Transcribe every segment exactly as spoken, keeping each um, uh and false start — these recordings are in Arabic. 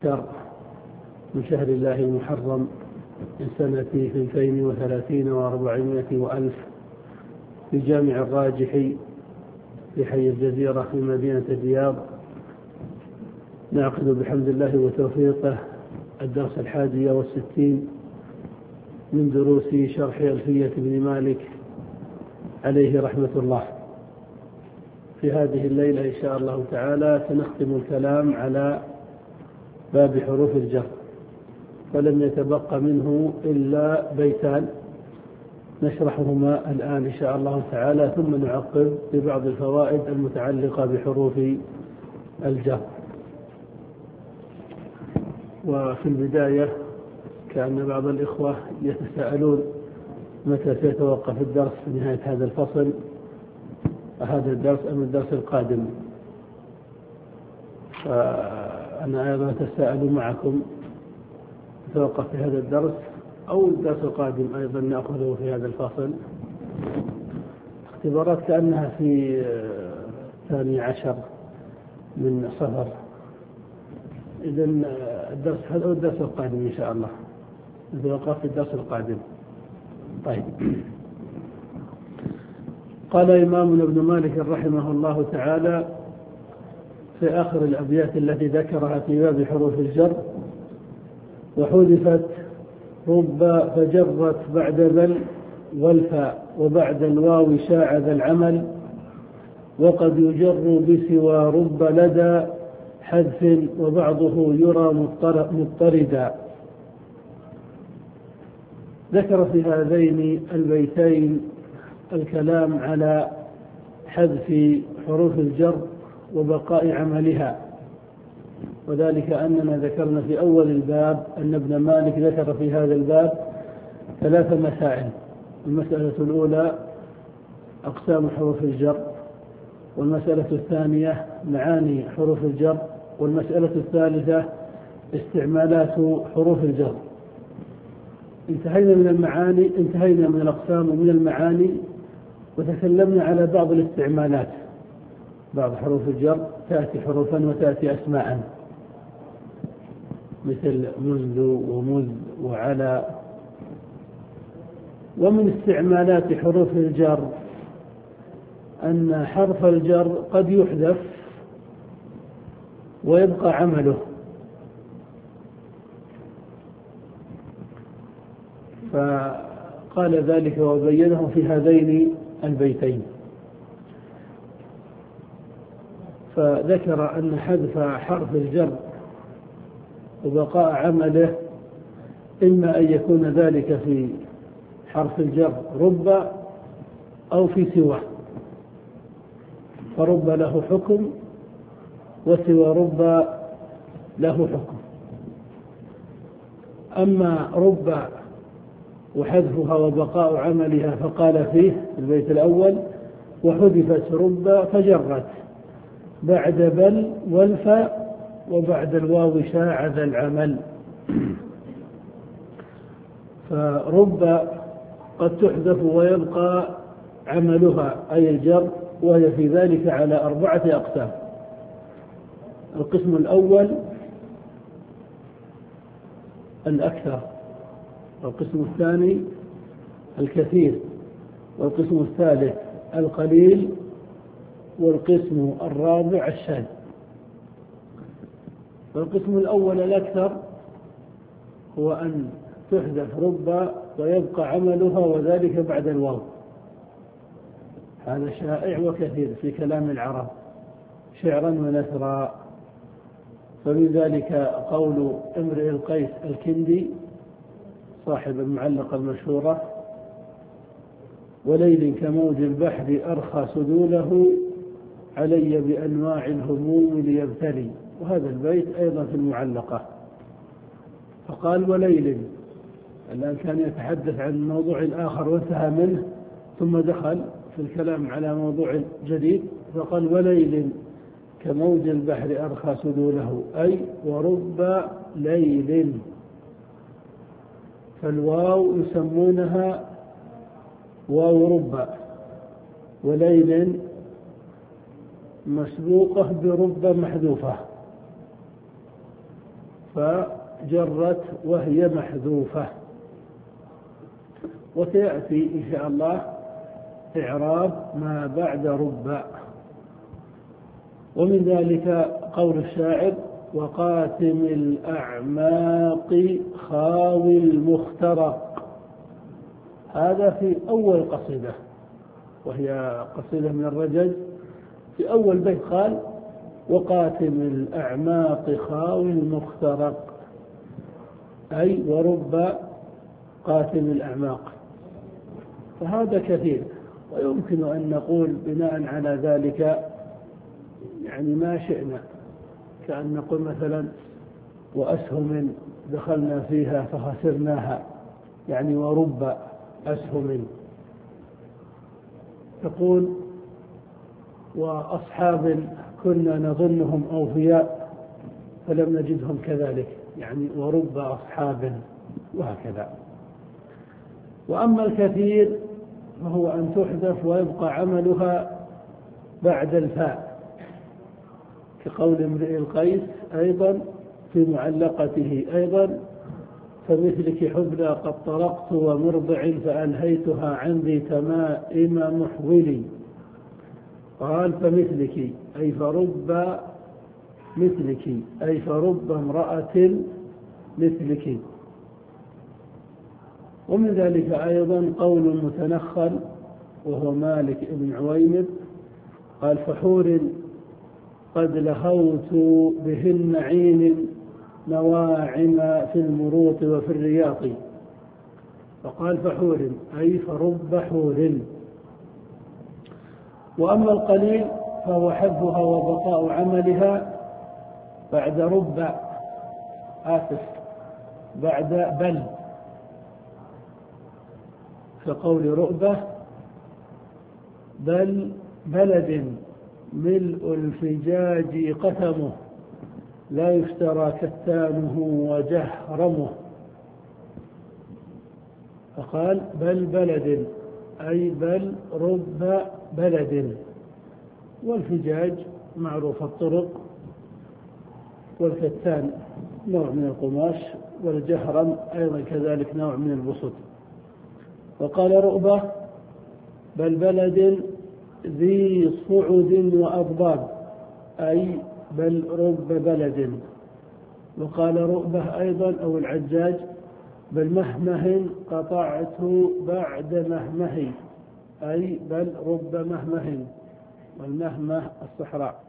شهر من شهر الله المحرم من سنة اثنتين وثلاثين وأربعمائة وألف في جامع الراجحي في حي الجزيرة في مدينة الرياض. نعقد بحمد الله وتوفيقه الدرس الحادي والستين من دروس شرح ألفية بن مالك عليه رحمة الله. في هذه الليلة إن شاء الله تعالى سنختم الكلام على باب حروف الجر، فلم يتبقى منه إلا بيتان نشرحهما الآن إن شاء الله تعالى، ثم نعقب ببعض الفوائد المتعلقة بحروف الجر. وفي البداية كأن بعض الإخوة يتساءلون متى سيتوقف الدرس في نهاية هذا الفصل، هذا الدرس أم الدرس القادم؟ فأنا أيضا أتساءل معكم نتوقف في هذا الدرس أو الدرس القادم أيضا نأخذه في هذا الفصل. اختبارات كأنها في الثاني عشر من صفر، إذن الدرس هذا هو الدرس القادم إن شاء الله، نتوقف في الدرس القادم. طيب، قال إمامنا ابن مالك رحمه الله تعالى في آخر الأبيات التي ذكرها في باب حروف الجر: وحذفت رب فجرت بعد بل والفاء وبعد الواو شاع ذا العمل، وقد يجر بسوى رب لدى حذف وبعضه يرى مضطردا. ذكر في هذين البيتين الكلام على حذف حروف الجر وبقاء عملها، وذلك أننا ذكرنا في أول الباب أن ابن مالك ذكر في هذا الباب ثلاث مسائل. المسألة الأولى أقسام حروف الجر، والمسألة الثانية معاني حروف الجر، والمسألة الثالثة استعمالات حروف الجر. انتهينا من المعاني، انتهينا من الأقسام ومن المعاني، وتكلمنا على بعض الاستعمالات. بعض حروف الجر تأتي حروفا وتأتي أسماء، مثل منذ ومذ وعلى. ومن استعمالات حروف الجر أن حرف الجر قد يحذف ويبقى عمله، فقال ذلك وبينه في هذين البيتين. فذكر أن حذف حرف الجر وبقاء عمله إما أن يكون ذلك في حرف الجر رب أو في سواه، فرب له حكم وسوى رب له حكم. أما رب وحذفها وبقاء عملها فقال فيه في البيت الأول: وحذفت رب فجرت بعد بل والفاء وبعد الواو شاع ذا العمل. فرب قد تحذف ويبقى عملها أي الجر، وهي في ذلك على أربعة أقسام. القسم الأول الأكثر، والقسم الثاني الكثير، والقسم الثالث القليل، والقسم الرابع الشاذ. والقسم الأول الأكثر هو أن تحذف رب ويبقى عملها وذلك بعد الواو. هذا شائع وكثير في كلام العرب شعرا ونثرا. فمن ذلك قول امرئ القيس الكندي صاحب المعلقة المشهورة: وليل كموج البحر أرخى سدوله علي بأنواع الهموم ليبتلي. وهذا البيت أيضا في المعلقة. فقال وليل، الآن كان يتحدث عن موضوع آخر وانتهى منه ثم دخل في الكلام على موضوع جديد، فقال وليل كموج البحر أرخى سدوله، أي ورب ليل. فالواو يسمونها واو رب، وليل مسبوقة برب محذوفة، فجرت وهي محذوفة. وسيأتي إن شاء الله إعراب ما بعد رب. ومن ذلك قول الشاعر: وقاتم الأعماق خاوي المخترق. هذا في أول قصيدة، وهي قصيدة من الرجز. في أول بيت قال: وقاتم الأعماق خاوي المخترق، أي ورب قاتم الأعماق. فهذا كثير، ويمكن أن نقول بناء على ذلك يعني ما شئنا، كأن نقول مثلا: وأسهم دخلنا فيها فخسرناها، يعني ورب أسهم. تقول: وأصحاب كنا نظنهم أوفياء فلم نجدهم كذلك، يعني ورب أصحاب، وهكذا. وأما الكثير فهو أن تحذف ويبقى عملها بعد الفاء، كقول امرئ القيس أيضا في معلقته أيضا: فمثلك حبلى قد طرقت ومرضع فألهيتها عن ذي تمائم محولي. قال: فمثلك أي فرب مثلك، أي فرب امرأة مثلك. ومن ذلك أيضا قول المتنخل وهو مالك بن عويمر قال: فحور قد لهوت بهن عين نواعم في المروط وفي الرياض. فقال: فحور أي فرب حور. وأما القليل فهو حذفها وبقاء عملها بعد رب آسف بعد بل، كقول رؤبة: بل بلد ملء الفجاج قثمه لا يشترى كتانه وجهرمه. فقال: بل بلد أي بل رب بلد. والفجاج معروف الطرق، والكتان نوع من القماش، والجهرم أيضا كذلك نوع من البسط. وقال رؤبة: بل بلد ذي صعد وأضباب، أي بل رب بلد. وقال رؤبة أيضا أو العجاج: بل مهمه قطعت بعد مهمه، أي بل رب مهمه، والمهمه الصحراء.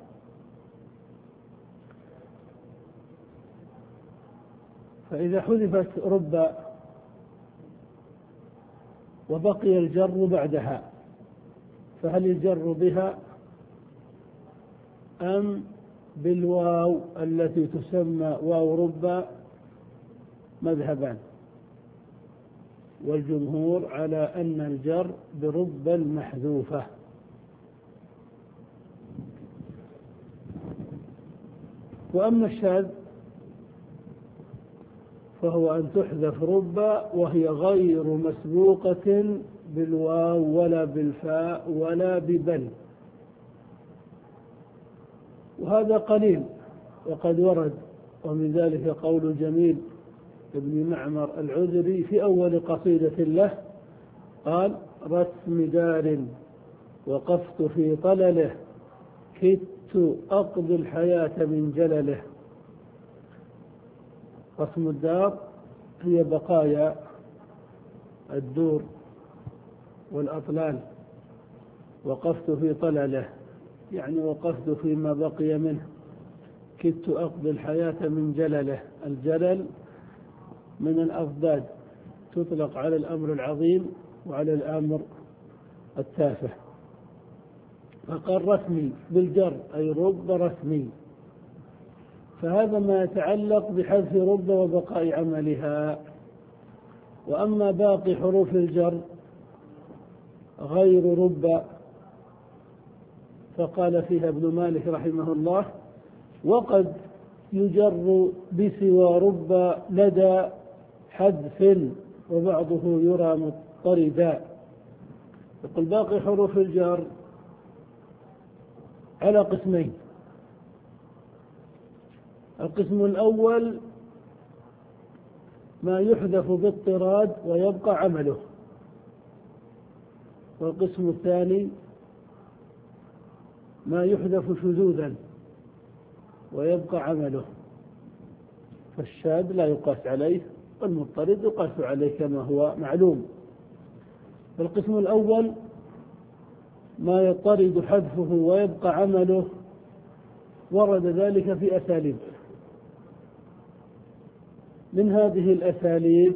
فإذا حذفت رب وبقي الجر بعدها، فهل الجر بها أم بالواو التي تسمى واو رب؟ مذهبان، والجمهور على أن الجر برب المحذوفة. وأما الشاذ فهو أن تحذف رب وهي غير مسبوقة بالواو ولا بالفاء ولا ببل، وهذا قليل وقد ورد. ومن ذلك قول جميل ابن معمر العذري في أول قصيدة له قال: رسم دار وقفت في طلله كدت أقضي الحياة من جلله. رسم الدار هي بقايا الدور والأطلال، وقفت في طلله يعني وقفت فيما بقي منه، كدت أقضي الحياة من جلله. الجلل من الأضداد، تطلق على الأمر العظيم وعلى الأمر التافه. فقال رسمي بالجر أي رب رسمي، فهذا ما يتعلق بحذف رب وبقاء عملها. وأما باقي حروف الجر غير رب فقال فيها ابن مالك رحمه الله: وقد يجر بسوى رب لدى حذف وبعضه يرى مضطردا. يقول باقي حروف الجر على قسمين: القسم الأول ما يحذف باضطراد ويبقى عمله. والقسم الثاني ما يحذف شذوذا ويبقى عمله، فالشاذ لا يقاس عليه والمضطرد يقاس عليه كما هو معلوم. القسم الأول ما يضطرد حذفه ويبقى عمله، ورد ذلك في أساليب. من هذه الأساليب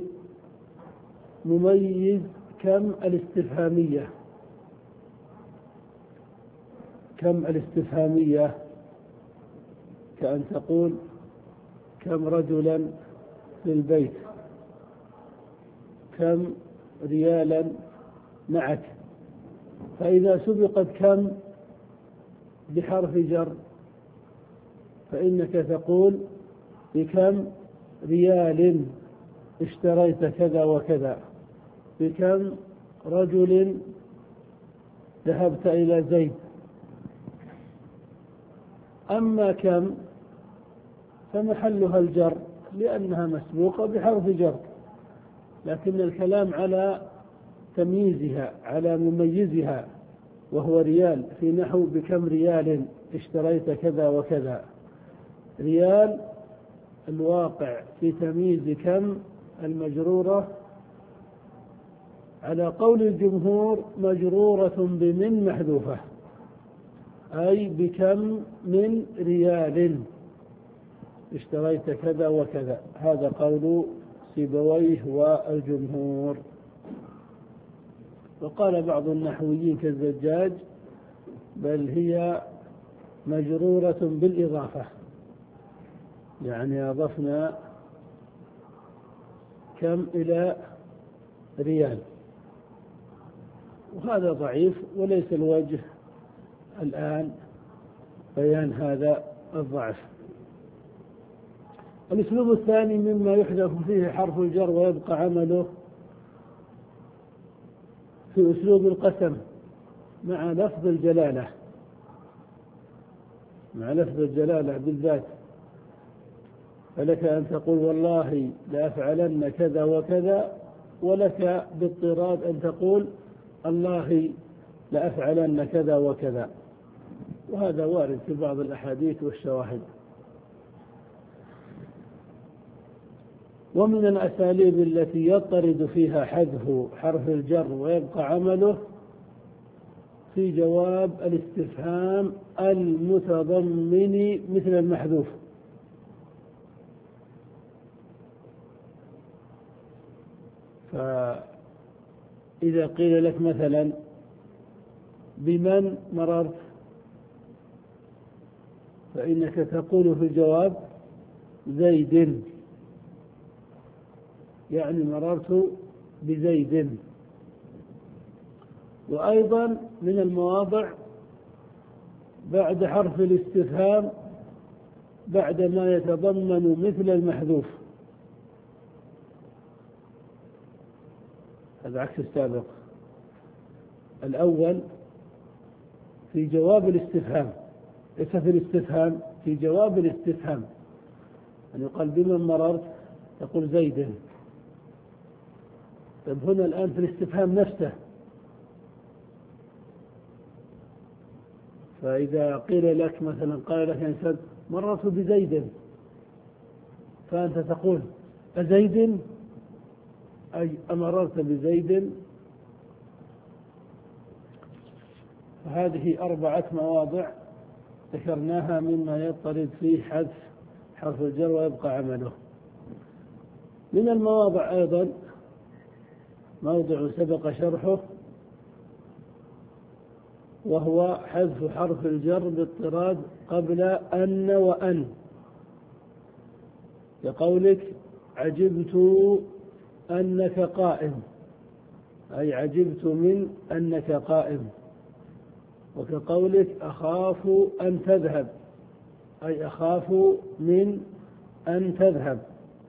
نميز كم الاستفهامية. كم الاستفهامية كأن تقول كم رجلا في البيت، كم ريالا معك. فإذا سبقت كم بحرف جر فإنك تقول بكم ريال اشتريت كذا وكذا، بكم رجل ذهبت إلى زيد. أما كم فمحلها الجر لأنها مسبوقة بحرف جر، لكن الكلام على تمييزها، على مميزها، وهو ريال، في نحو بكم ريال اشتريت كذا وكذا. ريال الواقع في تمييز كم المجرورة على قول الجمهور مجرورة بمن محذوفة، أي بكم من ريال اشتريت كذا وكذا. هذا قول سيبويه والجمهور. وقال بعض النحويين كالزجاج بل هي مجرورة بالإضافة، يعني أضفنا كم إلى ريال، وهذا ضعيف وليس الوجه الآن بيان هذا الضعف. الأسلوب الثاني مما يحذف فيه حرف الجر ويبقى عمله في أسلوب القسم مع لفظ الجلالة، مع لفظ الجلالة بالذات. فلك أن تقول والله لأفعلن كذا وكذا، ولك باضطراد أن تقول الله لأفعلن كذا وكذا، وهذا وارد في بعض الأحاديث والشواهد. ومن الأساليب التي يضطرد فيها حذف حرف الجر ويبقى عمله في جواب الاستفهام المتضمن مثل المحذوف. فإذا قيل لك مثلا بمن مررت، فإنك تقول في الجواب زيد، يعني مررت بزيد. وأيضا من المواضع بعد حرف الاستفهام بعد ما يتضمن مثل المحذوف، هذا عكس السابق. الأول في جواب الاستفهام، ليس في الاستفهام، في جواب الاستفهام، أن يقال بمن مررت تقول زيد. طيب هنا الآن في الاستفهام نفسه، فإذا قيل لك مثلا قال لك إنسان مررت بزيد، فأنت تقول أزيد، أي أمررت بزيد. فهذه أربعة مواضع ذكرناها مما يضطرد فيه حذف حرف الجر ويبقى عمله. من المواضع أيضا موضع سبق شرحه، وهو حذف حرف الجر باضطراد قبل أن وأن، كقولك عجبت أنك قائم، أي عجبت من أنك قائم. وكقولك أخاف أن تذهب، أي أخاف من أن تذهب.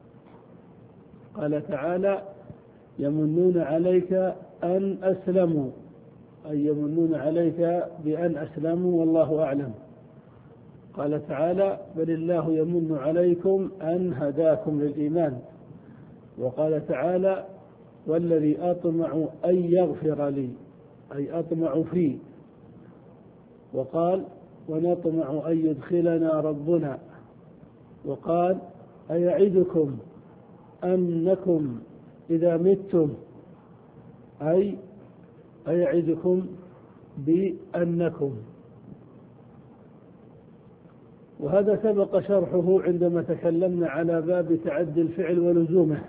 قال تعالى يمنون عليك أن أسلموا، أي يمنون عليك بأن أسلموا والله أعلم. قال تعالى بل الله يمن عليكم أن هداكم للإيمان. وقال تعالى والذي أطمع أن يغفر لي أي أطمع فيه، وقال ونطمع أن يدخلنا ربنا، وقال أيعدكم أنكم إذا متم أي أيعدكم بأنكم. وهذا سبق شرحه عندما تكلمنا على باب تعدي الفعل ولزومه،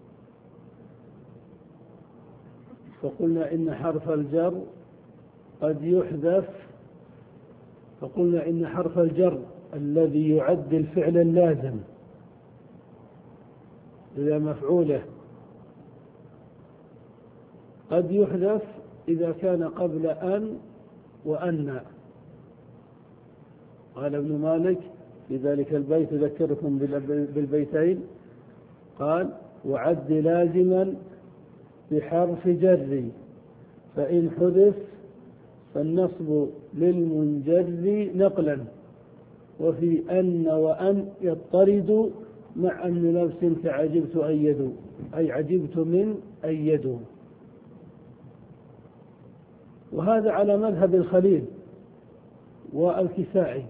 فقلنا إن حرف الجر قد يحذف، فقلنا إن حرف الجر الذي يعد الفعل اللازم إلى مفعوله قد يحذف إذا كان قبل أن وأن. قال ابن مالك في ذلك البيت يذكركم بالبيتين، قال وعد لازما بحرف جر فإن حذف فالنصب للمنجر نقلا، وفي أن وأن يضطرد مع أن نفس كعجبت أيدوا أي عجبت من أيدوا. وهذا على مذهب الخليل والكسائي،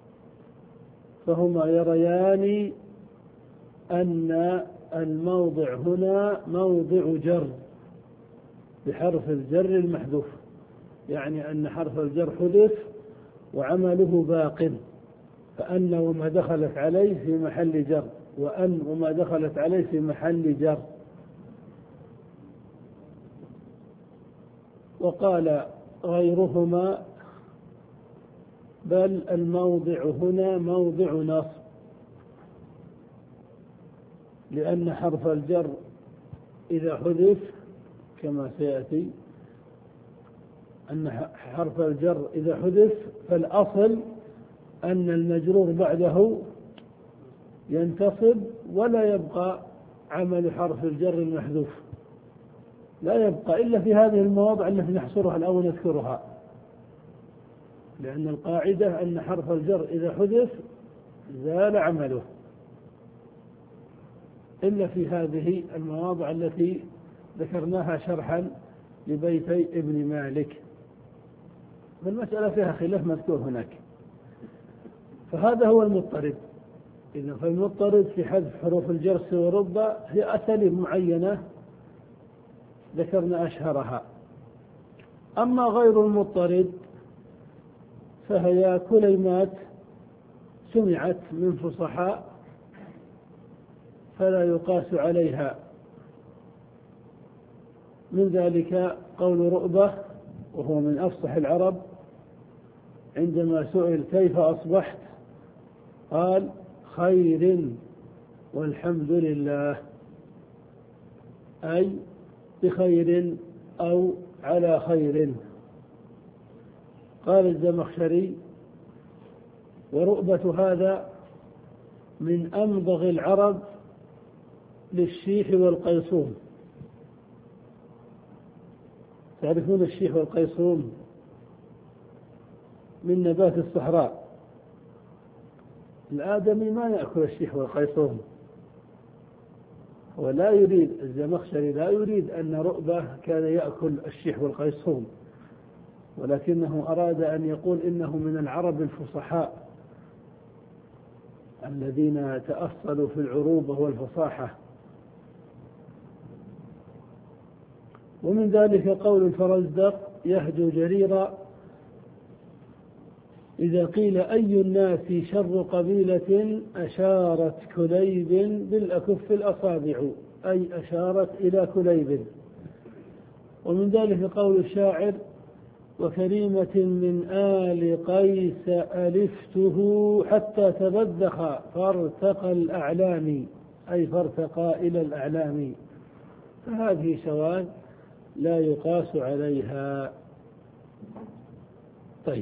فهما يريان أن الموضع هنا موضع جر بحرف الجر المحذوف، يعني أن حرف الجر حذف وعمله باق، فأن وما دخلت عليه في محل جر، وأن وما دخلت عليه في محل جر. وقال غيرهما بل الموضع هنا موضع نصب، لأن حرف الجر إذا حذف كما سيأتي أن حرف الجر إذا حذف فالأصل أن المجرور بعده ينتصب ولا يبقى عمل حرف الجر المحذوف، لا يبقى إلا في هذه المواضع التي نحصرها الآن ونذكرها، لأن القاعدة أن حرف الجر إذا حذف زال عمله، إلا في هذه المواضع التي ذكرناها شرحا لبيتي ابن مالك، فالمسألة فيها خلاف مذكور هناك. فهذا هو المضطرد. إذا فالمضطرد في حذف حروف الجر ورب هي أساليب معينة ذكرنا أشهرها. أما غير المضطرد فهي كلمات سمعت من فصحاء فلا يقاس عليها، من ذلك قول رؤبة وهو من أفصح العرب عندما سئل كيف أصبحت قال خير والحمد لله، أي بخير أو على خير. قال الزمخشري ورؤبة هذا من أمضغ العرب للشيح والقيصوم. تعرفون الشيح والقيصوم من نبات الصحراء، الآدمي ما يأكل الشيح والقيصوم، ولا يريد الزمخشري لا يريد أن رؤبة كان يأكل الشيح والقيصوم، ولكنه أراد أن يقول إنه من العرب الفصحاء الذين تأصلوا في العروبة والفصاحة. ومن ذلك قول الفرزدق يهجو جريرا إذا قيل أي الناس شر قبيلة أشارت كليب بالأكف الأصابع، أي أشارت إلى كليب. ومن ذلك قول الشاعر وكريمة من آل قيس ألفته حتى تبذخ فارتقى الأعلام، أي فارتقى إلى الأعلام. فهذه شواذ لا يقاس عليها. طيب،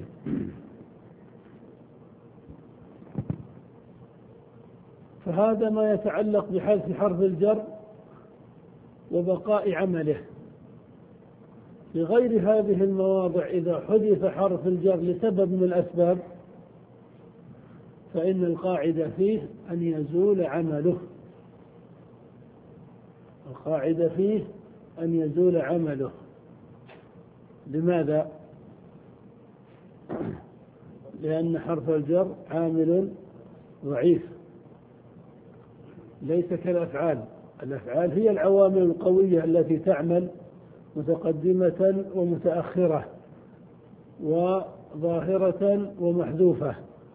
فهذا ما يتعلق بحذف حرف الجر وبقاء عمله. في غير هذه المواضع إذا حذف حرف الجر لسبب من الأسباب فإن القاعدة فيه أن يزول عمله. القاعدة فيه أن يزول عمله. لماذا؟ لأن حرف الجر عامل ضعيف ليس كالأفعال. الأفعال هي العوامل القوية التي تعمل متقدمة ومتأخرة وظاهرة ومحذوفة،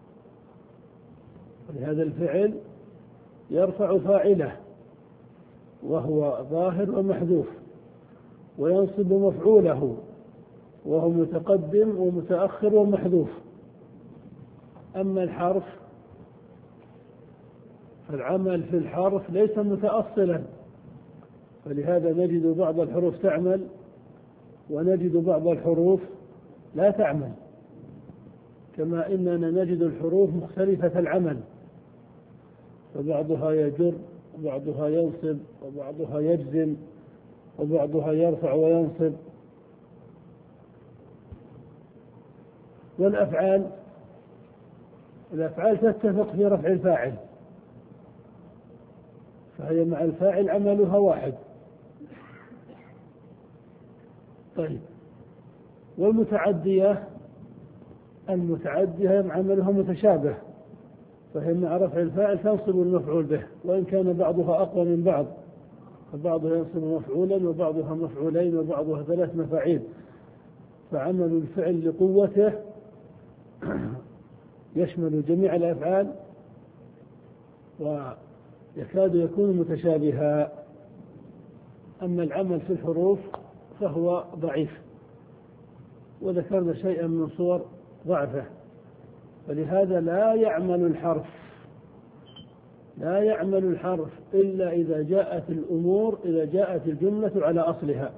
ولهذا الفعل يرفع فاعله وهو ظاهر ومحذوف، وينصب مفعوله وهو متقدم ومتأخر ومحذوف. أما الحرف فالعمل في الحرف ليس متأصلا، فلهذا نجد بعض الحروف تعمل ونجد بعض الحروف لا تعمل، كما إننا نجد الحروف مختلفة العمل، فبعضها يجر وبعضها ينصب وبعضها يجزم وبعضها يرفع وينصب. والأفعال الأفعال تتفق في رفع الفاعل، فهي مع الفاعل عملها واحد. طيب، والمتعدية المتعدية عملها متشابه، فهي مع رفع الفاعل تنصب المفعول به، وإن كان بعضها أقوى من بعض، فبعضها ينصب مفعولا وبعضها مفعولين وبعضها ثلاث مفاعيل، فعمل الفعل لقوته يشمل جميع الأفعال ويكاد يكون متشابها. أما العمل في الحروف فهو ضعيف، وذكرنا شيئا من صور ضعفه، فلهذا لا يعمل الحرف لا يعمل الحرف إلا إذا جاءت الأمور إذا جاءت الجملة على أصلها.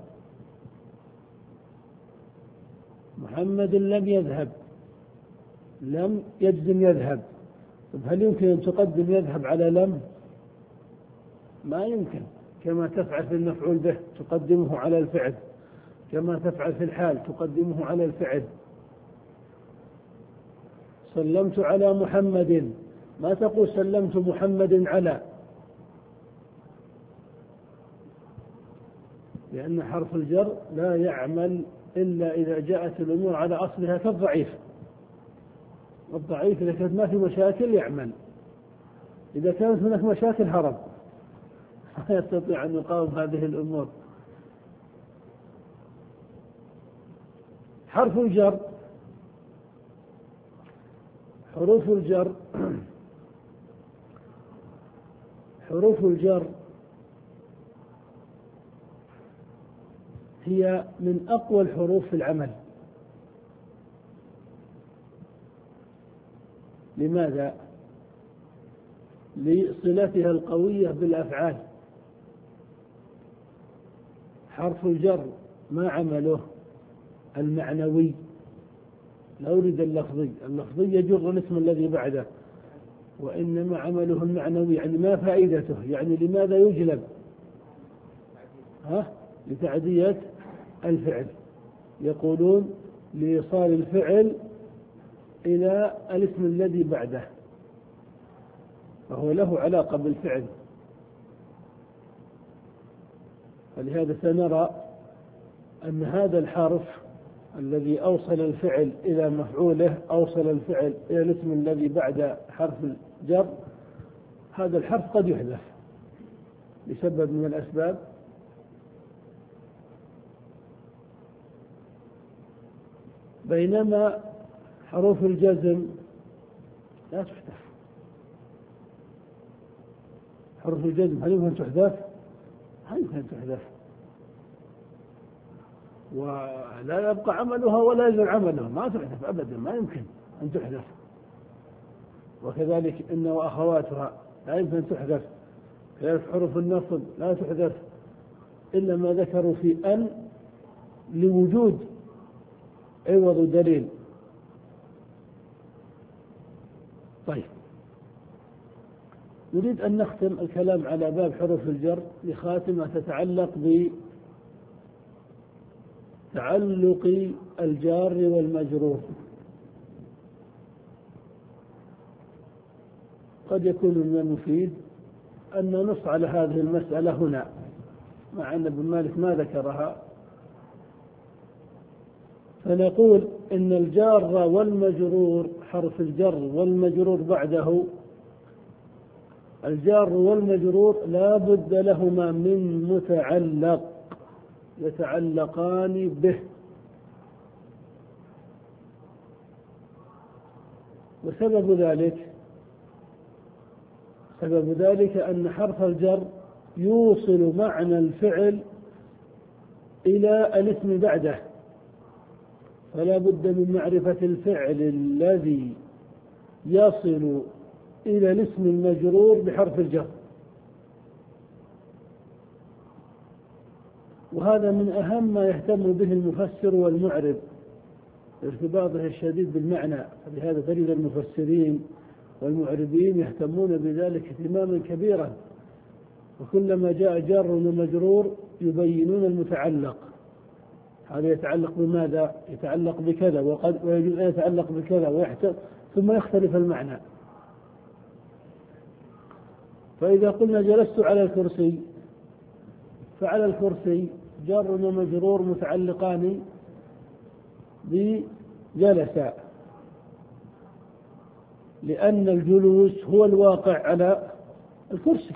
محمد لم يذهب، لم يجزم يذهب، هل يمكن أن تقدم يذهب على لم؟ ما يمكن. كما تفعل في المفعول به تقدمه على الفعل، كما تفعل في الحال تقدمه على الفعل. سلمت على محمد، ما تقول سلمت محمد على، لأن حرف الجر لا يعمل إلا إذا جاءت الأمور على أصلها كالضعيف. والضعيف إذا كانت ما في مشاكل يعمل، إذا كانت هناك مشاكل هرب، لا يستطيع أن يقاوم هذه الأمور. حرف الجر حروف الجر حروف الجر هي من أقوى الحروف في العمل. لماذا؟ لصلتها القوية بالأفعال. حرف الجر ما عمله المعنوي، لا أريد اللفظي، اللفظي يجر الاسم الذي بعده، وإنما عمله المعنوي. يعني ما فائدته؟ يعني لماذا يجلب؟ ها؟ لتعدية الفعل، يقولون لإيصال الفعل إلى الاسم الذي بعده، فهو له علاقة بالفعل. فلهذا سنرى أن هذا الحرف الذي أوصل الفعل إلى مفعوله، أوصل الفعل إلى الاسم الذي بعد حرف الجر، هذا الحرف قد يحذف لسبب من الأسباب، بينما حروف الجزم لا تحذف. حروف الجزم هل يمكن تحذف؟ هل يمكن تحذف، ولا يبقى عملها ولا يزال عملها، ما تحذف أبدا، ما يمكن أن تحذف. وكذلك إن وأخواتها لا يمكن أن تحذف. كذلك حروف النصب لا تحذف إلا ما ذكروا في أن لوجود عوض دليل. طيب، نريد أن نختم الكلام على باب حروف الجر بخاتمة تتعلق بتعلق الجار والمجرور. قد يكون من المفيد أن ننص على هذه المسألة هنا، مع أن ابن مالك ما ذكرها، فنقول إن الجار والمجرور، حرف الجر والمجرور بعده، الجار والمجرور لا بد لهما من متعلق يتعلقان به، وسبب ذلك سبب ذلك أن حرف الجر يوصل معنى الفعل إلى الاسم بعده، فلا بد من معرفة الفعل الذي يصل إلى الاسم المجرور بحرف الجر، وهذا من أهم ما يهتم به المفسر والمعرب، ارتباطه الشديد بالمعنى. فلهذا تجد المفسرين والمعربين يهتمون بذلك اهتماما كبيرا، وكلما جاء جار ومجرور يبينون المتعلق، هذا يتعلق بماذا؟ يتعلق بكذا، وقد ويجوز أن يتعلق بكذا ويحتمل، ثم يختلف المعنى. فإذا قلنا جلست على الكرسي، فعلى الكرسي جار ومجرور متعلقان بجلس، لأن الجلوس هو الواقع على الكرسي،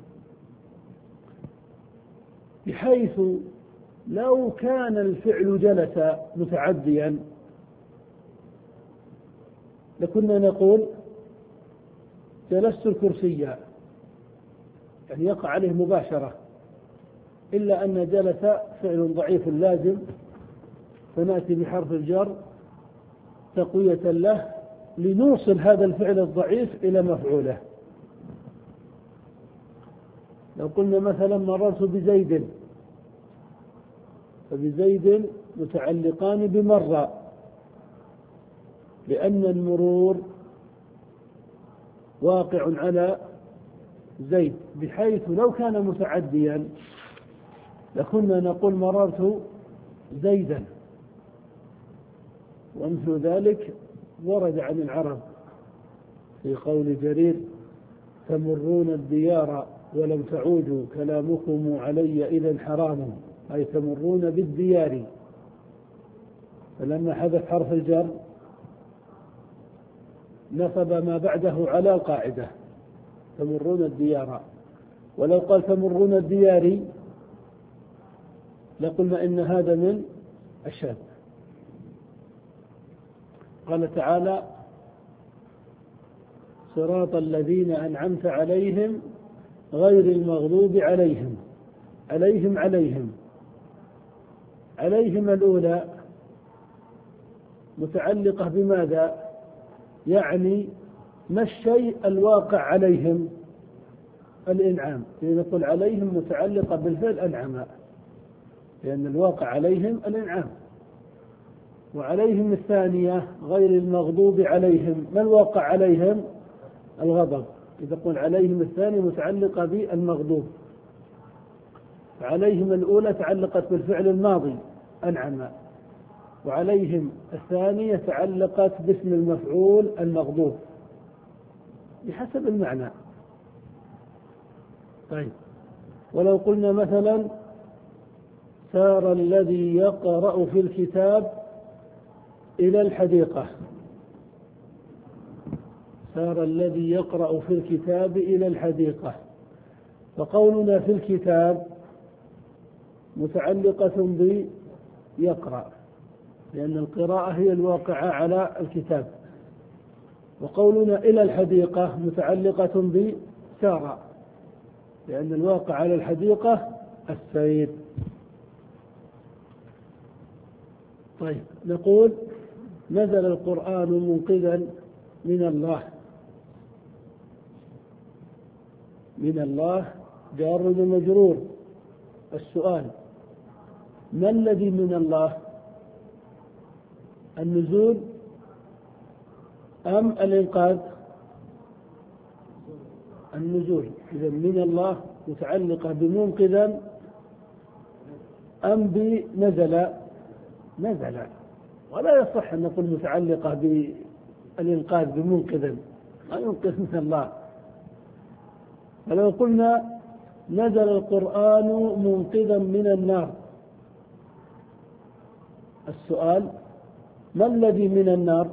بحيث لو كان الفعل جلس متعديا لكنا نقول جلست الكرسي، يعني يقع عليه مباشرة، إلا أن جلس فعل ضعيف لازم، فنأتي بحرف الجر تقوية له لنوصل هذا الفعل الضعيف إلى مفعوله. لو قلنا مثلا مررت بزيد، فبزيد متعلقان بمر، لأن المرور واقع على زيد، بحيث لو كان متعديا لكنا نقول مررت زيدا. ومثل ذلك ورد عن العرب في قول جرير: تمرون الديار ولم تعودوا كلامكم علي إذا حرام، أي تمرون بالديار. فلما حذف حرف الجر نصب ما بعده على القاعدة تمرون الديار، ولو قال تمرون الديار لقلنا إن هذا من الشاذ. قال تعالى: صراط الذين أنعمت عليهم غير المغضوب عليهم. عليهم عليهم عليهم الأولى متعلقة بماذا؟ يعني ما الشيء الواقع عليهم؟ الإنعام. نقول عليهم متعلقة بالفعل أنعم، لأن الواقع عليهم الإنعام. وعليهم الثانية غير المغضوب عليهم، ما الواقع عليهم؟ الغضب. إذا قل عليهم الثانية متعلقة بالمغضوب. عليهم الأولى تعلقت بالفعل الماضي أنعم، وعليهم الثانية تعلقت باسم المفعول المغضوب بحسب المعنى. طيب، ولو قلنا مثلا: سار الذي يقرأ في الكتاب إلى الحديقة. سار الذي يقرأ في الكتاب إلى الحديقة، فقولنا في الكتاب متعلقة بيقرأ، لأن القراءة هي الواقعة على الكتاب، وقولنا إلى الحديقة متعلقة بسار، لأن الواقع على الحديقة السير. طيب، نقول: نزل القرآن منقذا من الله. من الله جار ومجرور. السؤال: ما الذي من الله؟ النزول أم الإنقاذ؟ النزول. إذا من الله متعلقة بمنقذا أم بنزل؟ نزل. ولا يصح أن نقول متعلقة بالإنقاذ بمنقذا، ما ينقذ مثل الله. فلو قلنا نزل القرآن منقذا من النار. السؤال: ما الذي من النار؟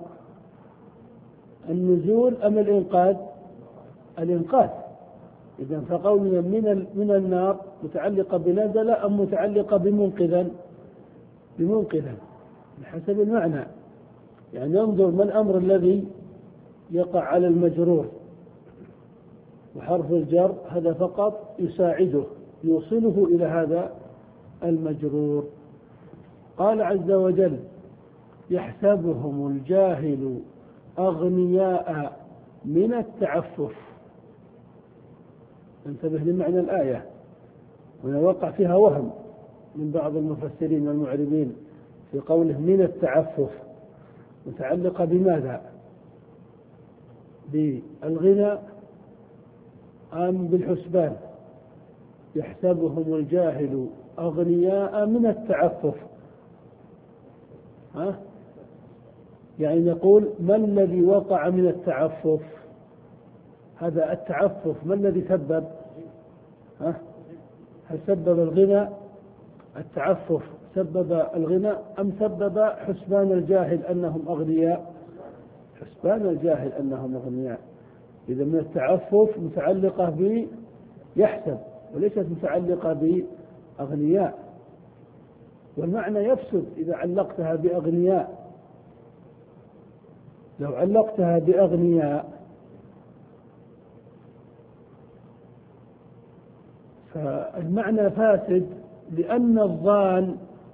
النزول أم الإنقاذ؟ الإنقاذ. إذن فقولنا من من النار متعلقة بنزل أم متعلقة بمنقذا؟ بمنقذا بحسب المعنى. يعني ننظر ما الأمر الذي يقع على المجرور، وحرف الجر هذا فقط يساعده يوصله إلى هذا المجرور. قال عز وجل: يحسبهم الجاهل أغنياء من التعفف. انتبه لمعنى الآية، هنا وقع فيها وهم من بعض المفسرين والمعربين في قوله من التعفف، متعلقة بماذا؟ بالغنى أم بالحسبان؟ يحسبهم الجاهل أغنياء من التعفف. ها؟ يعني نقول ما الذي وقع من التعفف؟ هذا التعفف ما الذي سبب؟ ها؟ هل سبب الغنى؟ التعفف سبب الغنى أم سبب حسبان الجاهل أنهم أغنياء؟ حسبان الجاهل أنهم أغنياء. إذا من التعفف متعلقة ب يحسب وليست متعلقة بأغنياء، والمعنى يفسد إذا علقتها بأغنياء. لو علقتها بأغنياء فالمعنى فاسد، لأن الظان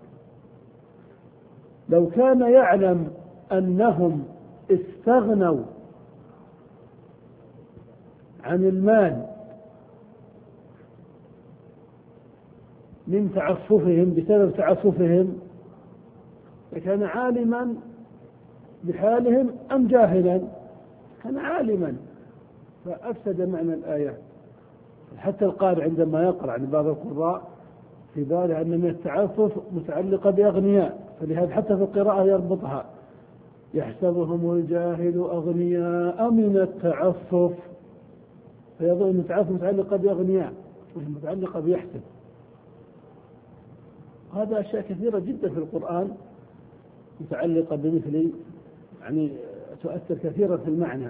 لو كان يعلم أنهم استغنوا عن المال من تعففهم بسبب تعففهم فكان عالما بحالهم أم جاهلا؟ كان عالما، فأفسد معنى الآية. حتى القارئ عندما يقرأ عن بعض القراء في باله أن من التعفف متعلقة بأغنياء، فلهذا حتى في القراءة يربطها: يحسبهم الجاهل أغنياء من التعفف، فيظن أن التعفف متعلقة بأغنياء وهي متعلقة بيحسب. هذا أشياء كثيرة جدا في القرآن متعلقة بمثل يعني تؤثر كثيرا في المعنى.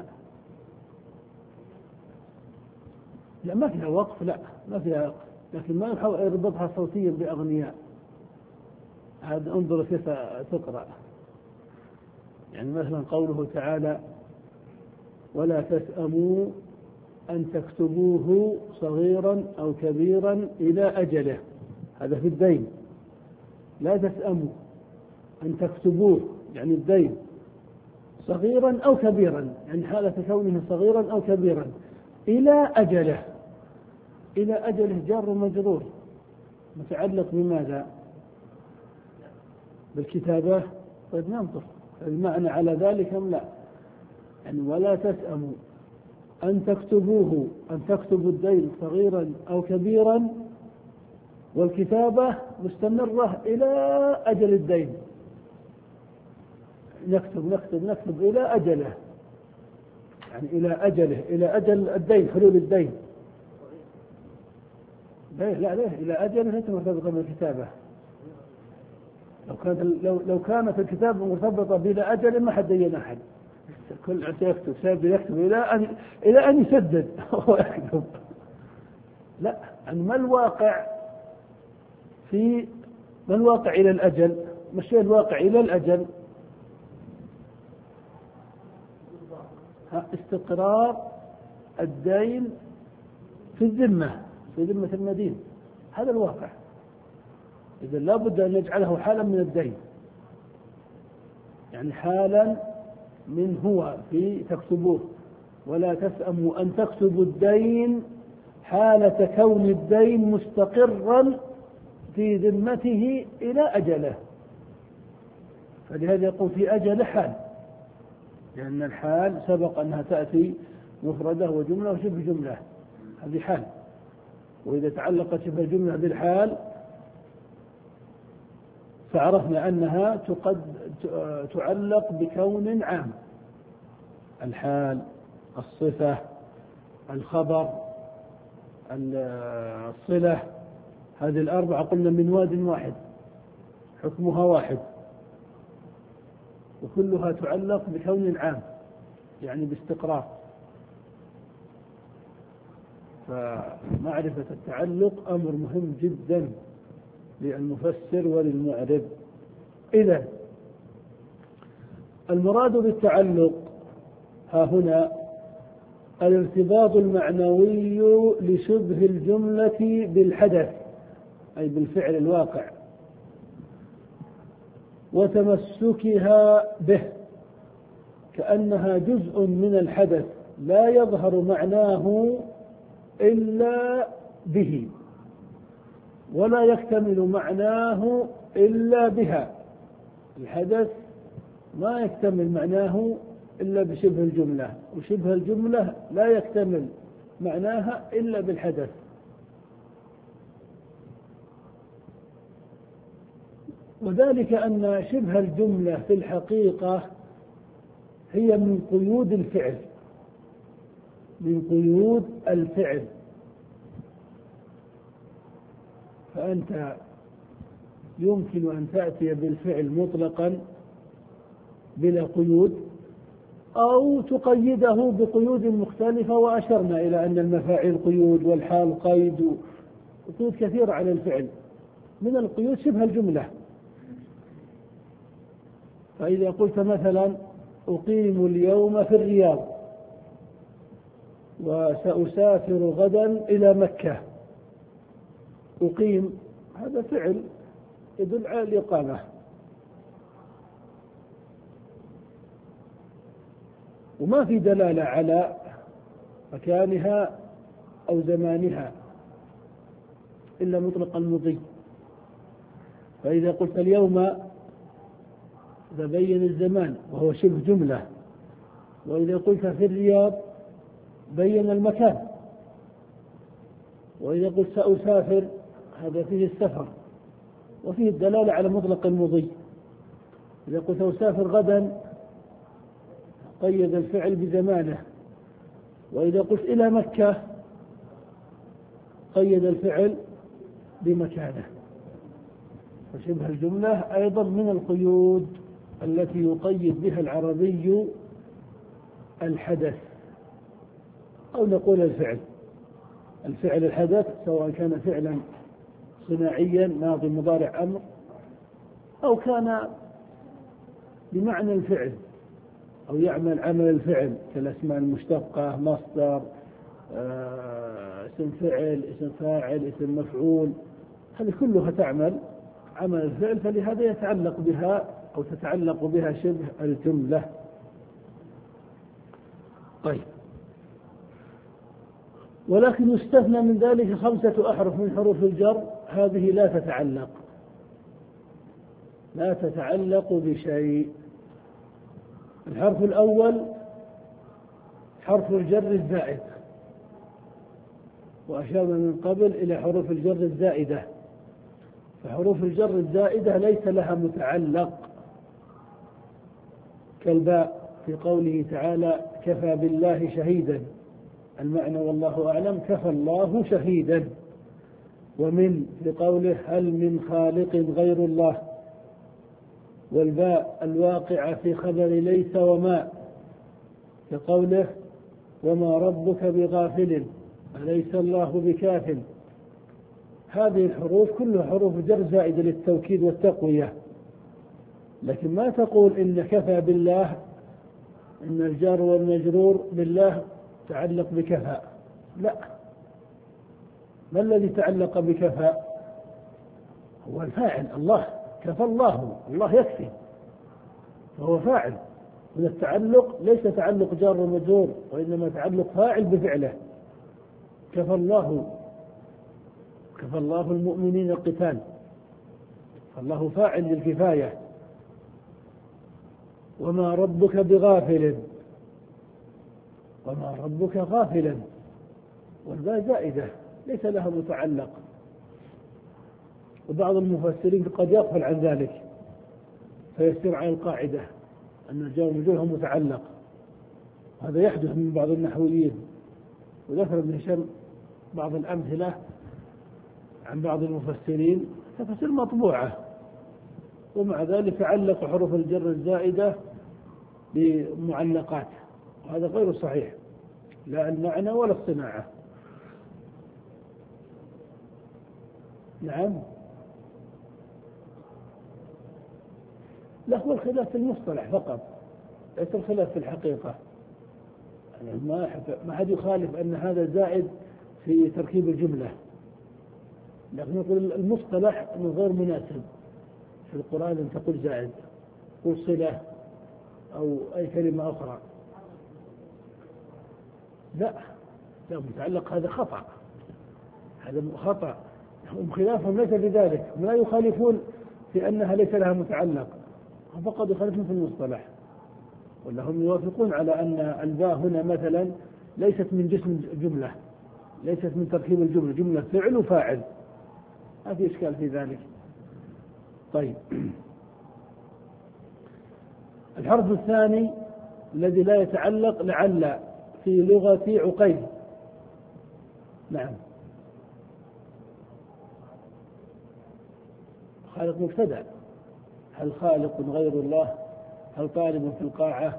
لا ما فيها وقف، لا ما فيها، لكن ما يحاول يربطها صوتيا بأغنياء. هذا انظر كيف تقرأ. يعني مثلا قوله تعالى: ولا تسأموا أن تكتبوه صغيرا أو كبيرا إلى أجله. هذا في الدين. لا تسأموا أن تكتبوه يعني الدين صغيرا أو كبيرا، يعني حالة كونه صغيرا أو كبيرا إلى أجله. إلى أجله جار ومجرور، متعلق بماذا؟ بالكتابة. طيب ننظر المعنى على ذلك أم لا. يعني ولا تسأموا أن تكتبوه، أن تكتبوا الدين صغيرا أو كبيرا، والكتابة مستمرة إلى أجل الدين. نكتب نكتب نكتب إلى أجله، يعني إلى أجله، إلى أجل الدين، حلول الدين. لا لا لا إلى أجله ليس مرتبطة بالكتابة. لو كانت لو لو كانت الكتابة مرتبطة بلا أجل ما حد دين أحد. كل عشان يكتب ساب يكتب إلى أن إلى أن يسدد هو يكتب. لا، يعني ما الواقع في ما الواقع إلى الأجل؟ مش الواقع إلى الأجل. استقرار الدين في الذمة، في ذمة المدين، هذا الواقع. إذا لا بد أن نجعله حالا من الدين، يعني حالا من هو في تكتبوه. ولا تسأموا أن تكتبوا الدين حالة كون الدين مستقرا في ذمته إلى أجله. فلهذا يقول في أجل حال، لأن الحال سبق أنها تأتي مفردة وجملة وشبه جملة، هذه حال. وإذا تعلقت شبه الجملة بالحال فعرفنا أنها تقد تعلق بكون عام: الحال، الصفة، الخبر، الصلة، هذه الأربعة قلنا من واد واحد حكمها واحد، وكلها تعلق بكون عام يعني باستقرار. فمعرفة التعلق أمر مهم جدا للمفسر وللمعرب. إذن المراد بالتعلق ها هنا الارتباط المعنوي لشبه الجملة بالحدث أي بالفعل الواقع، وتمسكها به كأنها جزء من الحدث لا يظهر معناه إلا به، ولا يكتمل معناه إلا بها. الحدث ما يكتمل معناه إلا بشبه الجملة، وشبه الجملة لا يكتمل معناها إلا بالحدث. وذلك أن شبه الجملة في الحقيقة هي من قيود الفعل، من قيود الفعل. فأنت يمكن أن تأتي بالفعل مطلقا بلا قيود، أو تقيده بقيود مختلفة، وأشرنا إلى أن المفاعيل قيود والحال قيد، قيود كثيرة على الفعل. من القيود شبه الجملة. فإذا قلت مثلا أقيم اليوم في الرياض وسأسافر غدا إلى مكة، أقيم هذا فعل يدل على الإقامة، وما في دلالة على مكانها أو زمانها إلا مطلق المضي. فإذا قلت اليوم بين الزمان وهو شبه جملة، وإذا قلت في الرياض بين المكان، وإذا قلت سأسافر هذا فيه السفر وفيه الدلالة على مطلق المضي. إذا قلت سأسافر غدا قيد الفعل بزمانه، وإذا قلت إلى مكة قيد الفعل بمكانه. فشبه الجملة أيضا من القيود التي يقيد بها العربي الحدث، أو نقول الفعل الفعل الحدث، سواء كان فعلا صناعيا ماضي مضارع أمر، أو كان بمعنى الفعل أو يعمل عمل الفعل كالأسماء المشتقة، مصدر، اسم فعل، اسم فاعل، اسم مفعول، هذه كلها تعمل عمل الفعل، فلهذا يتعلق بها أو تتعلق بها شبه الجملة. طيب، ولكن يستثنى من ذلك خمسة أحرف من حروف الجر، هذه لا تتعلق لا تتعلق بشيء. الحرف الأول حرف الجر الزائد، وأشرنا من قبل إلى حروف الجر الزائدة. فحروف الجر الزائدة ليس لها متعلق، كالباء في قوله تعالى كفى بالله شهيدا، المعنى والله أعلم كفى الله شهيدا. ومن في قوله هل من خالق غير الله، والباء الواقعة في خبر ليس وما كقوله وما ربك بغافل أليس الله بكاف. هذه الحروف كلها حروف جر زائدة للتوكيد والتقوية، لكن ما تقول إن كفى بالله إن الجار والمجرور بالله تعلق بكفى، لا. ما الذي تعلق بكفى؟ هو الفاعل الله، كفى الله، الله يكفي، فهو فاعل. من التعلق ليس تعلق جار ومجرور، وإنما تعلق فاعل بفعله. كفى الله، كفى الله المؤمنين القتال، فالله فاعل للكفاية. وما ربك بغافل، وما ربك غافلا، والباء زائدة ليس لها متعلق. وبعض المفسرين قد يغفل عن ذلك فيسير على القاعدة أن الجار والمجرور متعلق. هذا يحدث من بعض النحويين، وذكر ابن هشام بعض الأمثلة عن بعض المفسرين تفسير مطبوعة، ومع ذلك علق حروف الجر الزائدة بمعلقات، وهذا غير صحيح، لا المعنى ولا الصناعة. نعم، لا، هو الخلاف في المصطلح فقط، ليس الخلاف في الحقيقة. يعني ما ما حد يخالف أن هذا زائد في تركيب الجملة، لكن يقول المصطلح أنه غير مناسب في القرآن أن تقول زائد، قل صلة أو أي كلمة أخرى. لا لا، متعلق هذا خطأ، هذا خطأ، هم خلافهم ليس بذلك، لا يخالفون في أنها ليس لها متعلق، هم فقط يخالفون في المصطلح، ولا هم يوافقون على أن الباء هنا مثلا ليست من جسم الجملة، ليست من تركيب الجملة، جملة فعل وفاعل، ما في إشكال في ذلك. طيب، الحرف الثاني الذي لا يتعلق لعل في لغة عقيل. نعم، خالق مبتدأ، هل خالق غير الله؟ هل طالب في القاعة؟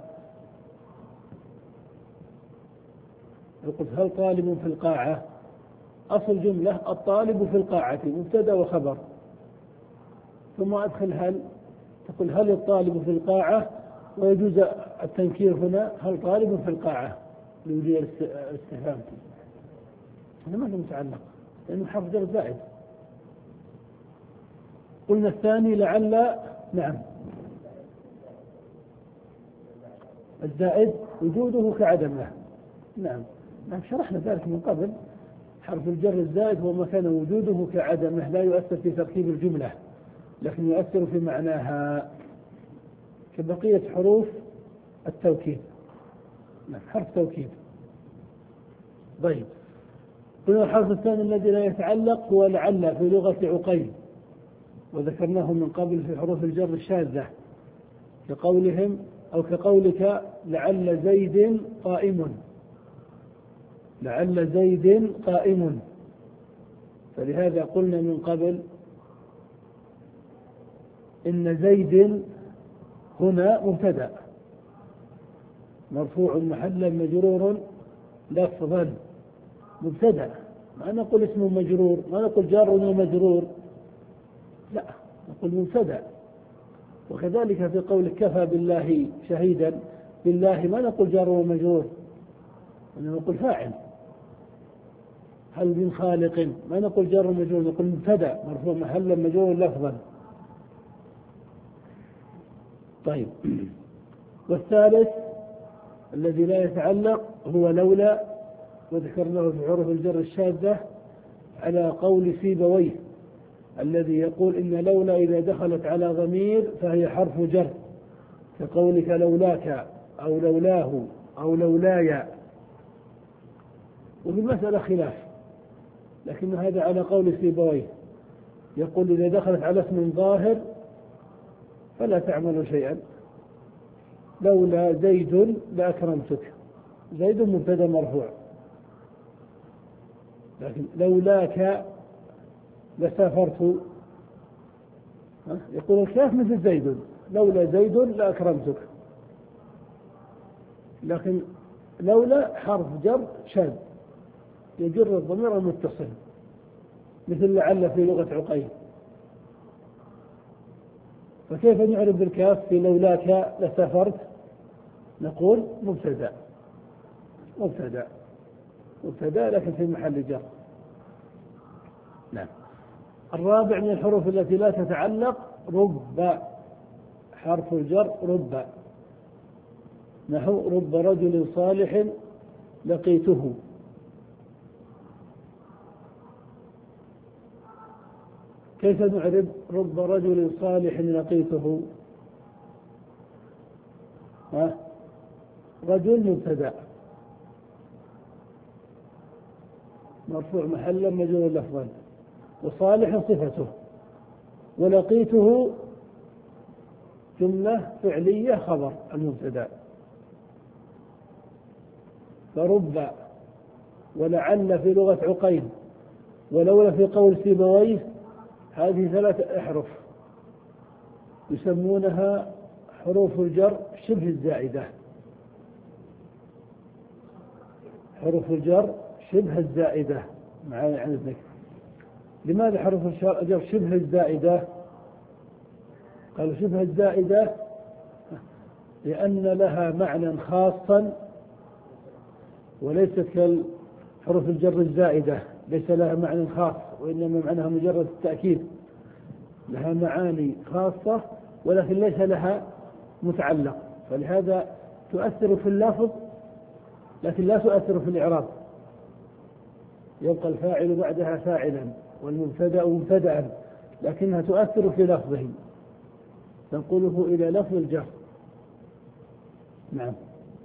قلت هل طالب في القاعة، أصل جملة الطالب في القاعة مبتدأ وخبر، ثم أدخل هل، تقول هل الطالب في القاعة، ويجوز التنكير هنا هل طالب في القاعة لوجود الاستفهام، هذا ما له متعلق لأنه حرف جر زائد. قلنا الثاني لعل. نعم، الزائد وجوده كعدمه. نعم نعم، شرحنا ذلك من قبل، حرف الجر الزائد هو ما كان وجوده كعدمه، لا يؤثر في تركيب الجملة لكن يؤثر في معناها كبقية حروف التوكيد. نعم، حرف توكيد. طيب، قلنا الحرف الثاني الذي لا يتعلق هو لعل في لغة عقيل، وذكرناه من قبل في حروف الجر الشاذة، كقولهم أو كقولك لعل زيد قائم، لعل زيد قائم. فلهذا قلنا من قبل إن زيد هنا مبتدأ مرفوع محلا مجرور لفظا، مبتدأ، ما نقول اسم مجرور، ما نقول جار ومجرور، لا، نقول مبتدأ. وكذلك في قول كفى بالله شهيدا، بالله ما نقول جار ومجرور، إنما نقول فاعل. هل من خالق ما نقول جار ومجرور، نقول مبتدأ مرفوع محلا مجرور لفظا. طيب، والثالث الذي لا يتعلق هو لولا، وذكرناه في حروف الجر الشاذة على قول سيبويه الذي يقول إن لولا إذا دخلت على ضمير فهي حرف جر، كقولك لولاك أو لولاه أو لولاي. وفي المسألة خلاف، لكن هذا على قول سيبويه، يقول إذا دخلت على اسم ظاهر فلا تعمل شيئا، لولا زيد لأكرمتك، زيد مبتدأ مرفوع، لكن لولاك لسافرت، يقول الكاف مثل زيد، لولا زيد لأكرمتك، لكن لولا حرف جر شاذ يجر الضمير المتصل، مثل لعل في لغة عقيل. فكيف نعرف بالكاف في لولاك لسافرت؟ نقول مبتدأ، مبتدأ مبتدأ لكن في محل جر. نعم. الرابع من الحروف التي لا تتعلق رب، حرف الجر رب، نحو رب رجل صالح لقيته. كيف نعرف رب رجل صالح لقيته؟ ها؟ رجل مبتدأ مرفوع محلا مجرور لفظا، وصالح صفته، ولقيته جملة فعلية خبر المبتدأ. فرب ولعل في لغة عقيل، ولولا في قول سيبويه. هذه ثلاثة أحرف يسمونها حروف الجر شبه الزائدة. حروف الجر شبه الزائدة معايا عندك. لماذا حروف الجر شبه الزائدة؟ قالوا شبه الزائدة لأن لها معنى خاصا وليست كالحروف الجر الزائدة، ليس لها معنى خاص وإنما معناها مجرد التأكيد. لها معاني خاصة ولكن ليس لها متعلق، فلهذا تؤثر في اللفظ لكن لا تؤثر في الإعراب. يبقى الفاعل بعدها فاعلا والمبتدأ مبتدأ، لكنها تؤثر في لفظه، تنقله إلى لفظ الجر. نعم.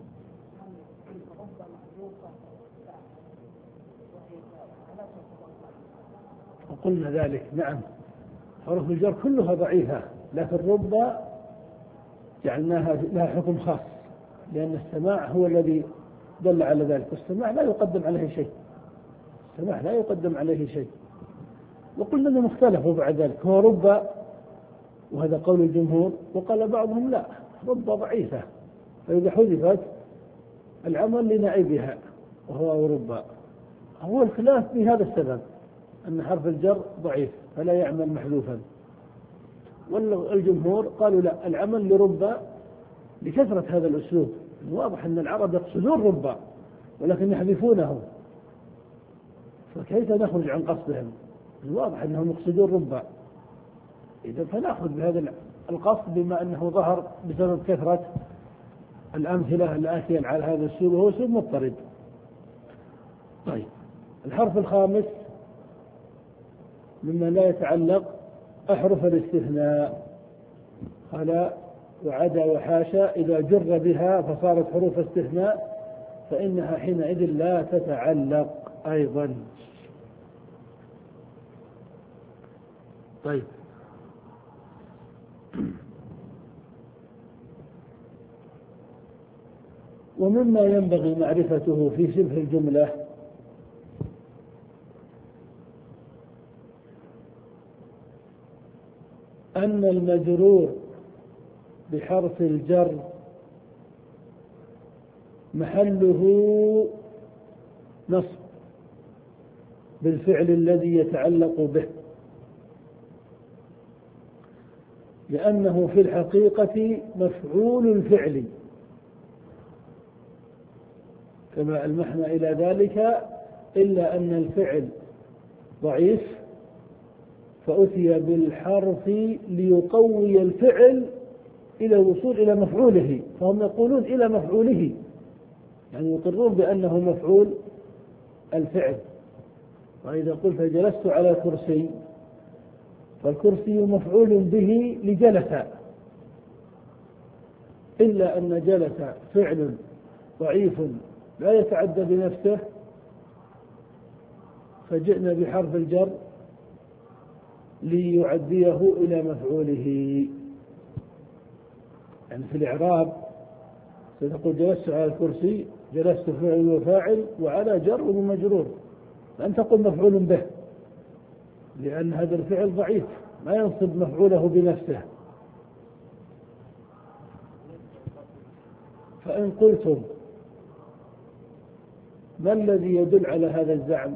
وقلنا ذلك. نعم، حروف الجر كلها ضعيفة، لكن رب جعلناها لها حكم خاص، لأن السماع هو الذي دل على ذلك، والسماع لا يقدم عليه شيء. السماع لا يقدم عليه شيء. وقلنا أنه مختلف بعد ذلك، هو رب، وهذا قول الجمهور، وقال بعضهم لا، رب ضعيفة، فإذا حذفت العمل لنائبها وهو رب. هو الخلاف بهذا السبب، أن حرف الجر ضعيف فلا يعمل محذوفا. والجمهور قالوا لا، العمل لرب لكثرة هذا الأسلوب. واضح أن العرب يقصدون رب ولكن يحذفونه، فكيف نخرج عن قصدهم؟ واضح أنهم يقصدون رب، إذا فنأخذ بهذا القصد بما أنه ظهر بسبب كثرة الأمثلة الآتية على هذا الأسلوب، وهو أسلوب مضطرد. طيب، الحرف الخامس مما لا يتعلق أحرف الاستثناء. قال وعدا وحاشا إذا جر بها فصارت حروف استثناء فإنها حينئذ لا تتعلق أيضا. طيب، ومما ينبغي معرفته في شبه الجملة أن المجرور بحرف الجر محله نصب بالفعل الذي يتعلق به، لأنه في الحقيقة مفعول الفعل كما ألمحنا إلى ذلك، إلا أن الفعل ضعيف فأتي بالحرف ليقوي الفعل إلى الوصول إلى مفعوله، فهم يقولون إلى مفعوله، يعني يقرون بأنه مفعول الفعل. وإذا قلت جلست على الكرسي فالكرسي مفعول به لجلس، إلا أن جلس فعل ضعيف لا يتعدى بنفسه، فجئنا بحرف الجر ليعديه إلى مفعوله. يعني في الإعراب ستقول جلست على الكرسي، جلست فعل وفاعل وعلى جر ومجرور، لن تقول مفعول به، لأن هذا الفعل ضعيف ما ينصب مفعوله بنفسه. فإن قلتم ما الذي يدل على هذا الزعم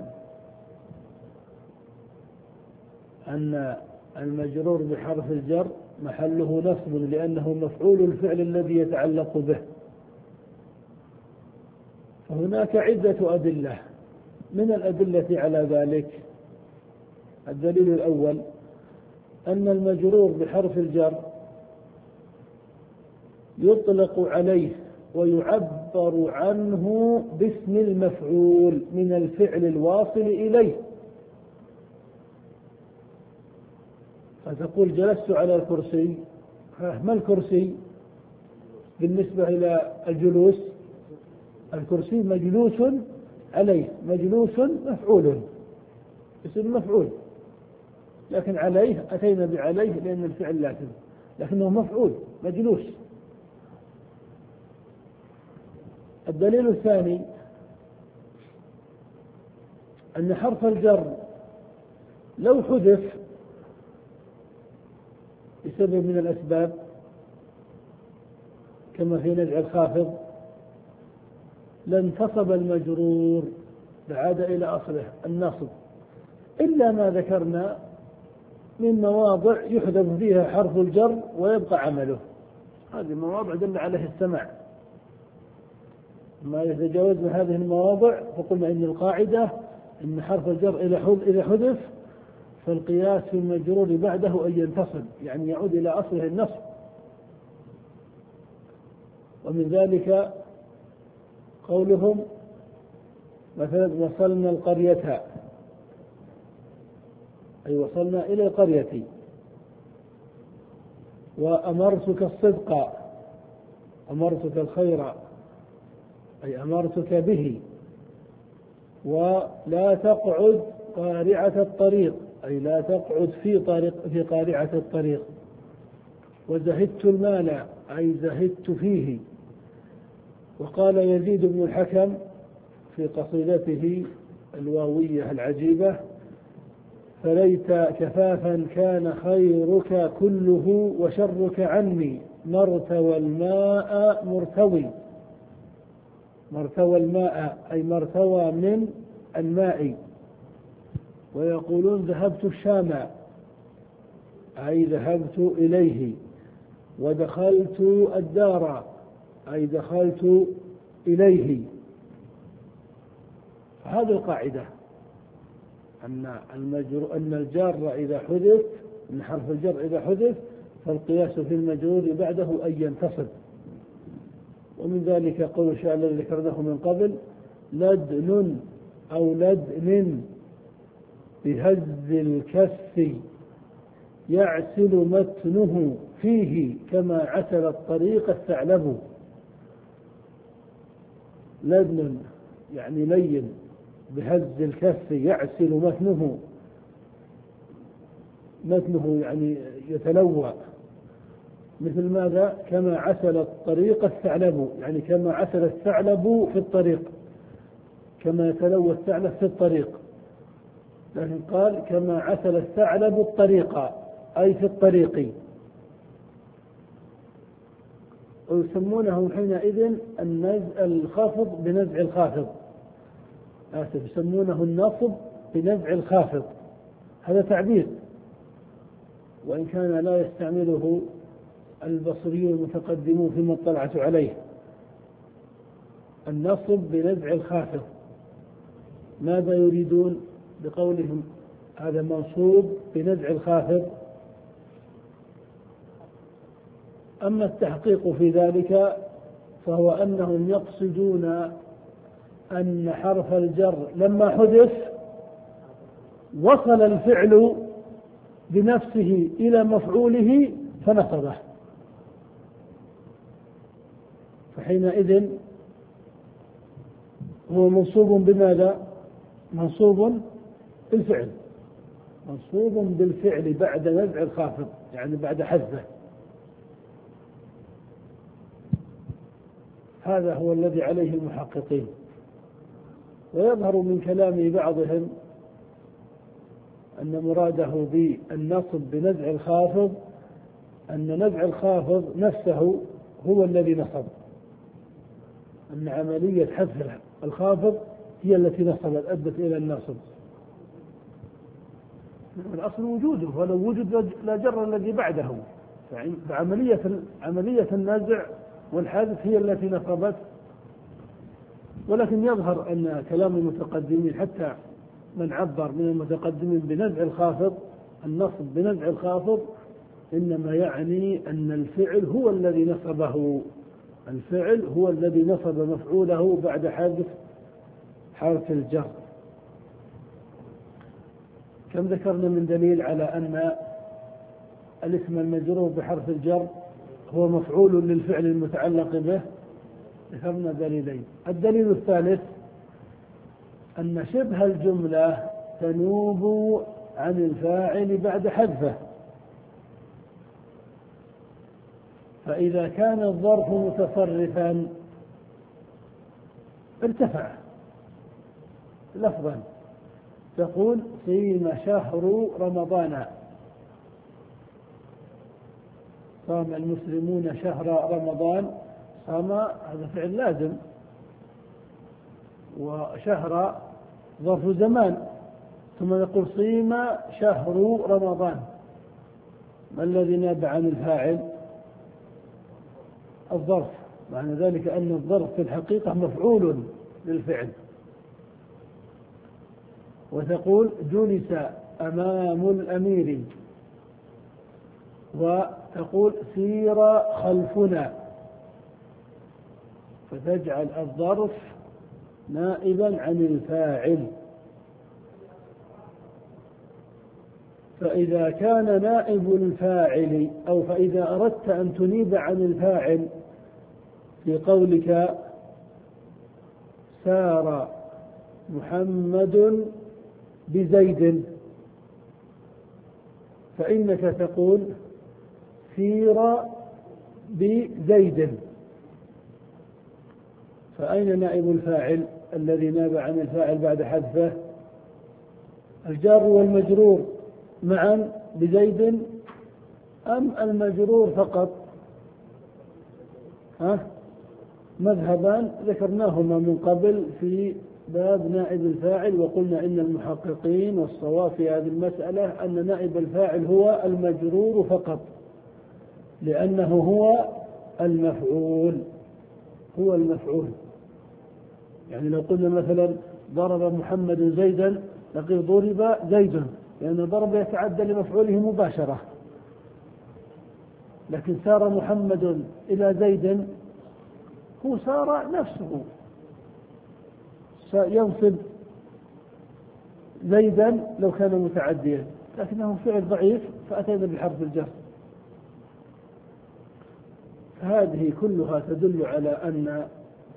أن المجرور بحرف الجر محله نصب لأنه مفعول الفعل الذي يتعلق به؟ فهناك عدة أدلة. من الأدلة على ذلك الدليل الأول أن المجرور بحرف الجر يطلق عليه ويعبر عنه باسم المفعول من الفعل الواصل إليه. فتقول جلست على الكرسي، ما الكرسي بالنسبة إلى الجلوس؟ الكرسي مجلوس عليه، مجلوس مفعول، اسم مفعول، لكن عليه أتينا بعليه لأن الفعل لازم، لكنه مفعول مجلوس. الدليل الثاني أن حرف الجر لو حذف بسبب من الأسباب كما في نزع الخافض لانتصب المجرور بعاد إلى أصله النصب، إلا ما ذكرنا من مواضع يحذف فيها حرف الجر ويبقى عمله، هذه مواضع دل عليه السماع. ما يتجاوز من هذه المواضع فقلنا إن القاعدة إن حرف الجر إذا حذف فالقياس في المجرور بعده أن ينتصب، يعني يعود إلى أصله النصب. ومن ذلك قولهم مثلا وصلنا القرية، أي وصلنا إلى القرية. وأمرتك الصدق، أمرتك الخير، أي أمرتك به. ولا تقعد قارعة الطريق، أي لا تقعد في طريق في قارعة الطريق. وزهدت المال، أي زهدت فيه. وقال يزيد بن الحكم في قصيدته الواوية العجيبة: فليت كفافا كان خيرك كله وشرك عني مرتوى الماء مرتوي. مرتوى الماء أي مرتوى من الماء. ويقولون ذهبت الشام، أي ذهبت إليه. ودخلت الدار، أي دخلت إليه. هذه القاعدة أن المجرور أن الجار إذا حذف، أن حرف الجر إذا حذف فالقياس في المجرور بعده أن ينتصب. ومن ذلك قول الشاعر الذي ذكرناه من قبل: لدن أو لدن بهز الكف يعسل متنه فيه كما عسل الطريق الثعلب. لدن يعني لين، بهز الكف يعسل متنه، متنه يعني يتلوى. مثل ماذا؟ كما عسل الطريق الثعلب، يعني كما عسل الثعلب في الطريق، كما يتلوى الثعلب في الطريق. لكن قال كما عسل الثعلب الطريق، أي في الطريق. ويسمونه حينئذ الخافض بنزع الخافض، آسف يسمونه النصب بنزع الخافض. هذا تعبير، وإن كان لا يستعمله البصريون المتقدمون فيما اطلعت عليه. النصب بنزع الخافض، ماذا يريدون بقولهم هذا منصوب بنزع الخافض؟ أما التحقيق في ذلك فهو أنهم يقصدون أن حرف الجر لما حذف وصل الفعل بنفسه إلى مفعوله فنصبه، فحينئذ هو منصوب بماذا؟ منصوب بالفعل، منصوب بالفعل بعد نزع الخافض، يعني بعد حذفه. هذا هو الذي عليه المحققين. ويظهر من كلام بعضهم أن مراده بالنصب بنزع الخافض أن نزع الخافض نفسه هو الذي نصب، أن عملية حذف الخافض هي التي نصبت أدت إلى النصب. الأصل وجوده، ولو وجد لجر الذي بعده، فعملية عملية النزع والحذف هي التي نصبت. ولكن يظهر أن كلام المتقدمين حتى من عبر من المتقدمين بنزع الخافض، النصب بنزع الخافض، إنما يعني أن الفعل هو الذي نصبه، الفعل هو الذي نصب مفعوله بعد حذف حرف الجر. كم ذكرنا من دليل على أن الاسم المجرور بحرف الجر هو مفعول للفعل المتعلق به؟ ذكرنا دليلين. الدليل الثالث أن شبه الجملة تنوب عن الفاعل بعد حذفه، فإذا كان الظرف متصرفا ارتفع لفظا، تقول صيم شهر رمضان، صام المسلمون شهر رمضان، صام هذا فعل لازم، وشهر ظرف زمان، ثم نقول صيم شهر رمضان. ما الذي ناب عن الفاعل؟ الظرف، معنى ذلك أن الظرف في الحقيقة مفعول للفعل. وتقول جلس أمام الأمير، وتقول سير خلفنا، فتجعل الظرف نائبا عن الفاعل. فإذا كان نائب الفاعل، أو فإذا أردت أن تنيب عن الفاعل في قولك سار محمد بزيد، فإنك تقول سير بزيد. فأين نائب الفاعل الذي ناب عن الفاعل بعد حذفه؟ الجار والمجرور معا بزيد أم المجرور فقط؟ ها؟ مذهبان ذكرناهما من قبل في باب نائب الفاعل، وقلنا إن المحققين والصواب في هذه المسألة أن نائب الفاعل هو المجرور فقط، لأنه هو المفعول، هو المفعول. يعني لو قلنا مثلا ضرب محمد زيدا، نقول ضرب زيد، لأن ضرب يتعدى لمفعوله مباشرة. لكن سار محمد إلى زيد، هو سار نفسه، ينصب زيدا لو كان متعديا، لكنه فعل ضعيف فأتينا بحرف الجر. هذه كلها تدل على أن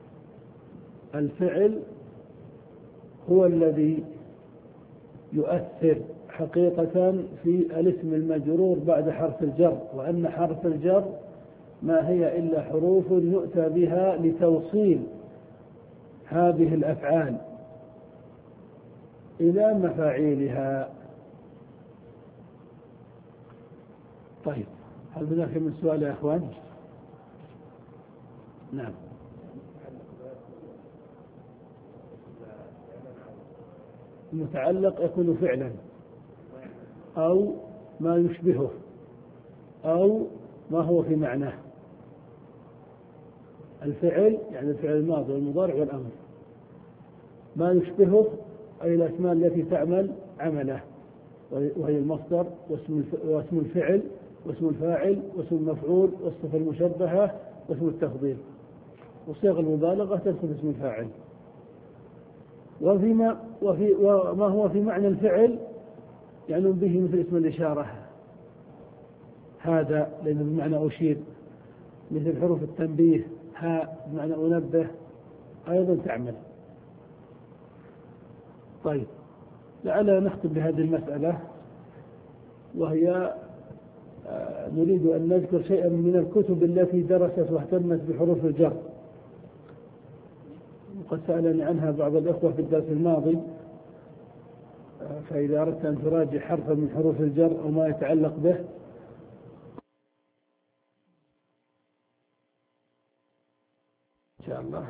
الفعل هو الذي يؤثر حقيقة في الاسم المجرور بعد حرف الجر، وأن حرف الجر ما هي إلا حروف يؤتى بها لتوصيل هذه الأفعال إلى مفاعيلها. طيب، هل هناك من سؤال يا أخوان؟ نعم. المتعلق يكون فعلا أو ما يشبهه أو ما هو في معناه. الفعل يعني الفعل الماضي والمضارع والأمر، ما يشبهه أي الأسماء التي تعمل عمله، وهي المصدر واسم الفعل واسم الفاعل واسم المفعول والصفة المشبهة واسم التفضيل، وصيغ المبالغة تدخل اسم الفاعل. وفيما وفي وما هو في معنى الفعل يعني به مثل اسم الإشارة، هذا لأنه بمعنى أشير، مثل حروف التنبيه، ها بمعنى أنبه أيضا تعمل. طيب، لعلنا نختم بهذه المسألة، وهي نريد أن نذكر شيئا من الكتب التي درست واهتمت بحروف الجر، وقد سألني عنها بعض الأخوة في الدرس الماضي، فإذا أردت أن تراجع حرفا من حروف الجر أو ما يتعلق به إن شاء الله.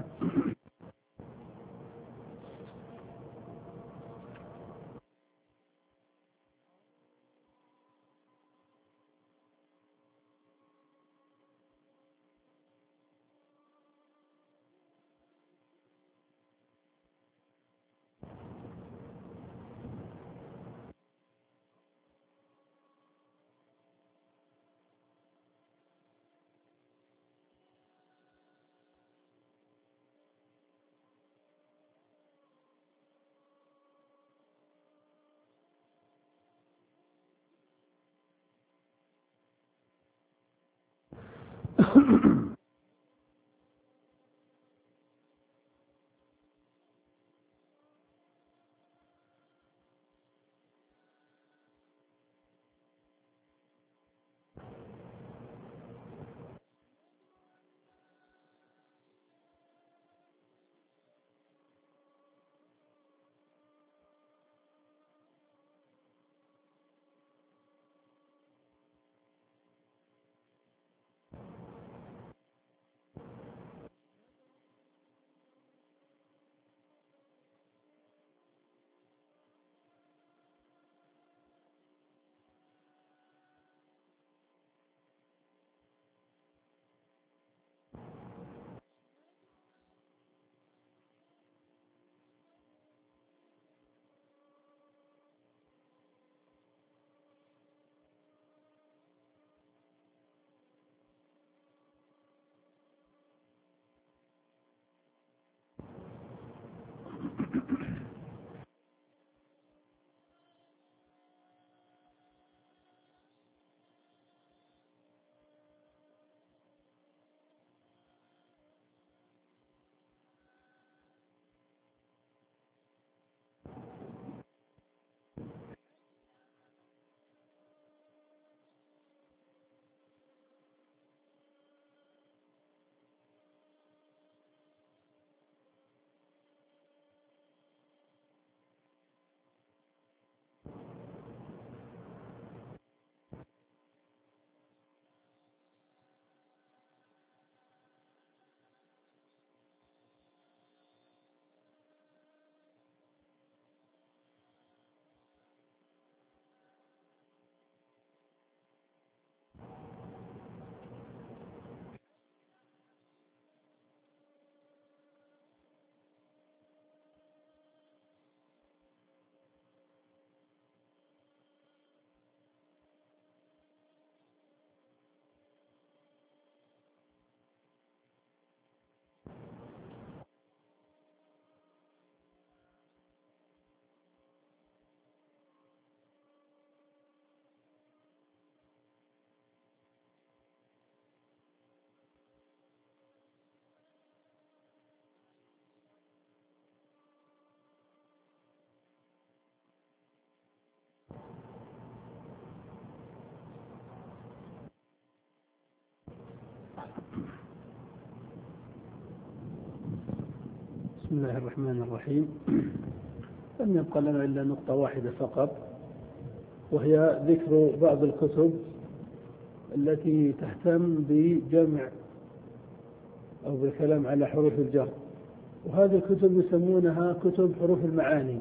بسم الله الرحمن الرحيم. لم يبقى لنا إلا نقطة واحدة فقط، وهي ذكر بعض الكتب التي تهتم بجمع أو بالكلام على حروف الجر، وهذه الكتب يسمونها كتب حروف المعاني.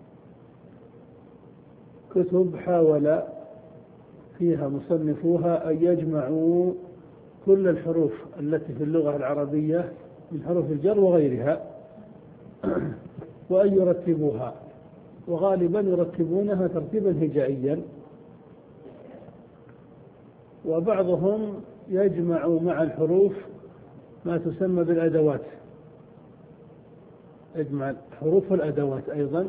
كتب حاول فيها مصنفوها أن يجمعوا كل الحروف التي في اللغة العربية من حروف الجر وغيرها وأن يرتبوها، وغالبا يرتبونها ترتيبا هجائيا، وبعضهم يجمع مع الحروف ما تسمى بالأدوات، يجمع الحروف والأدوات أيضا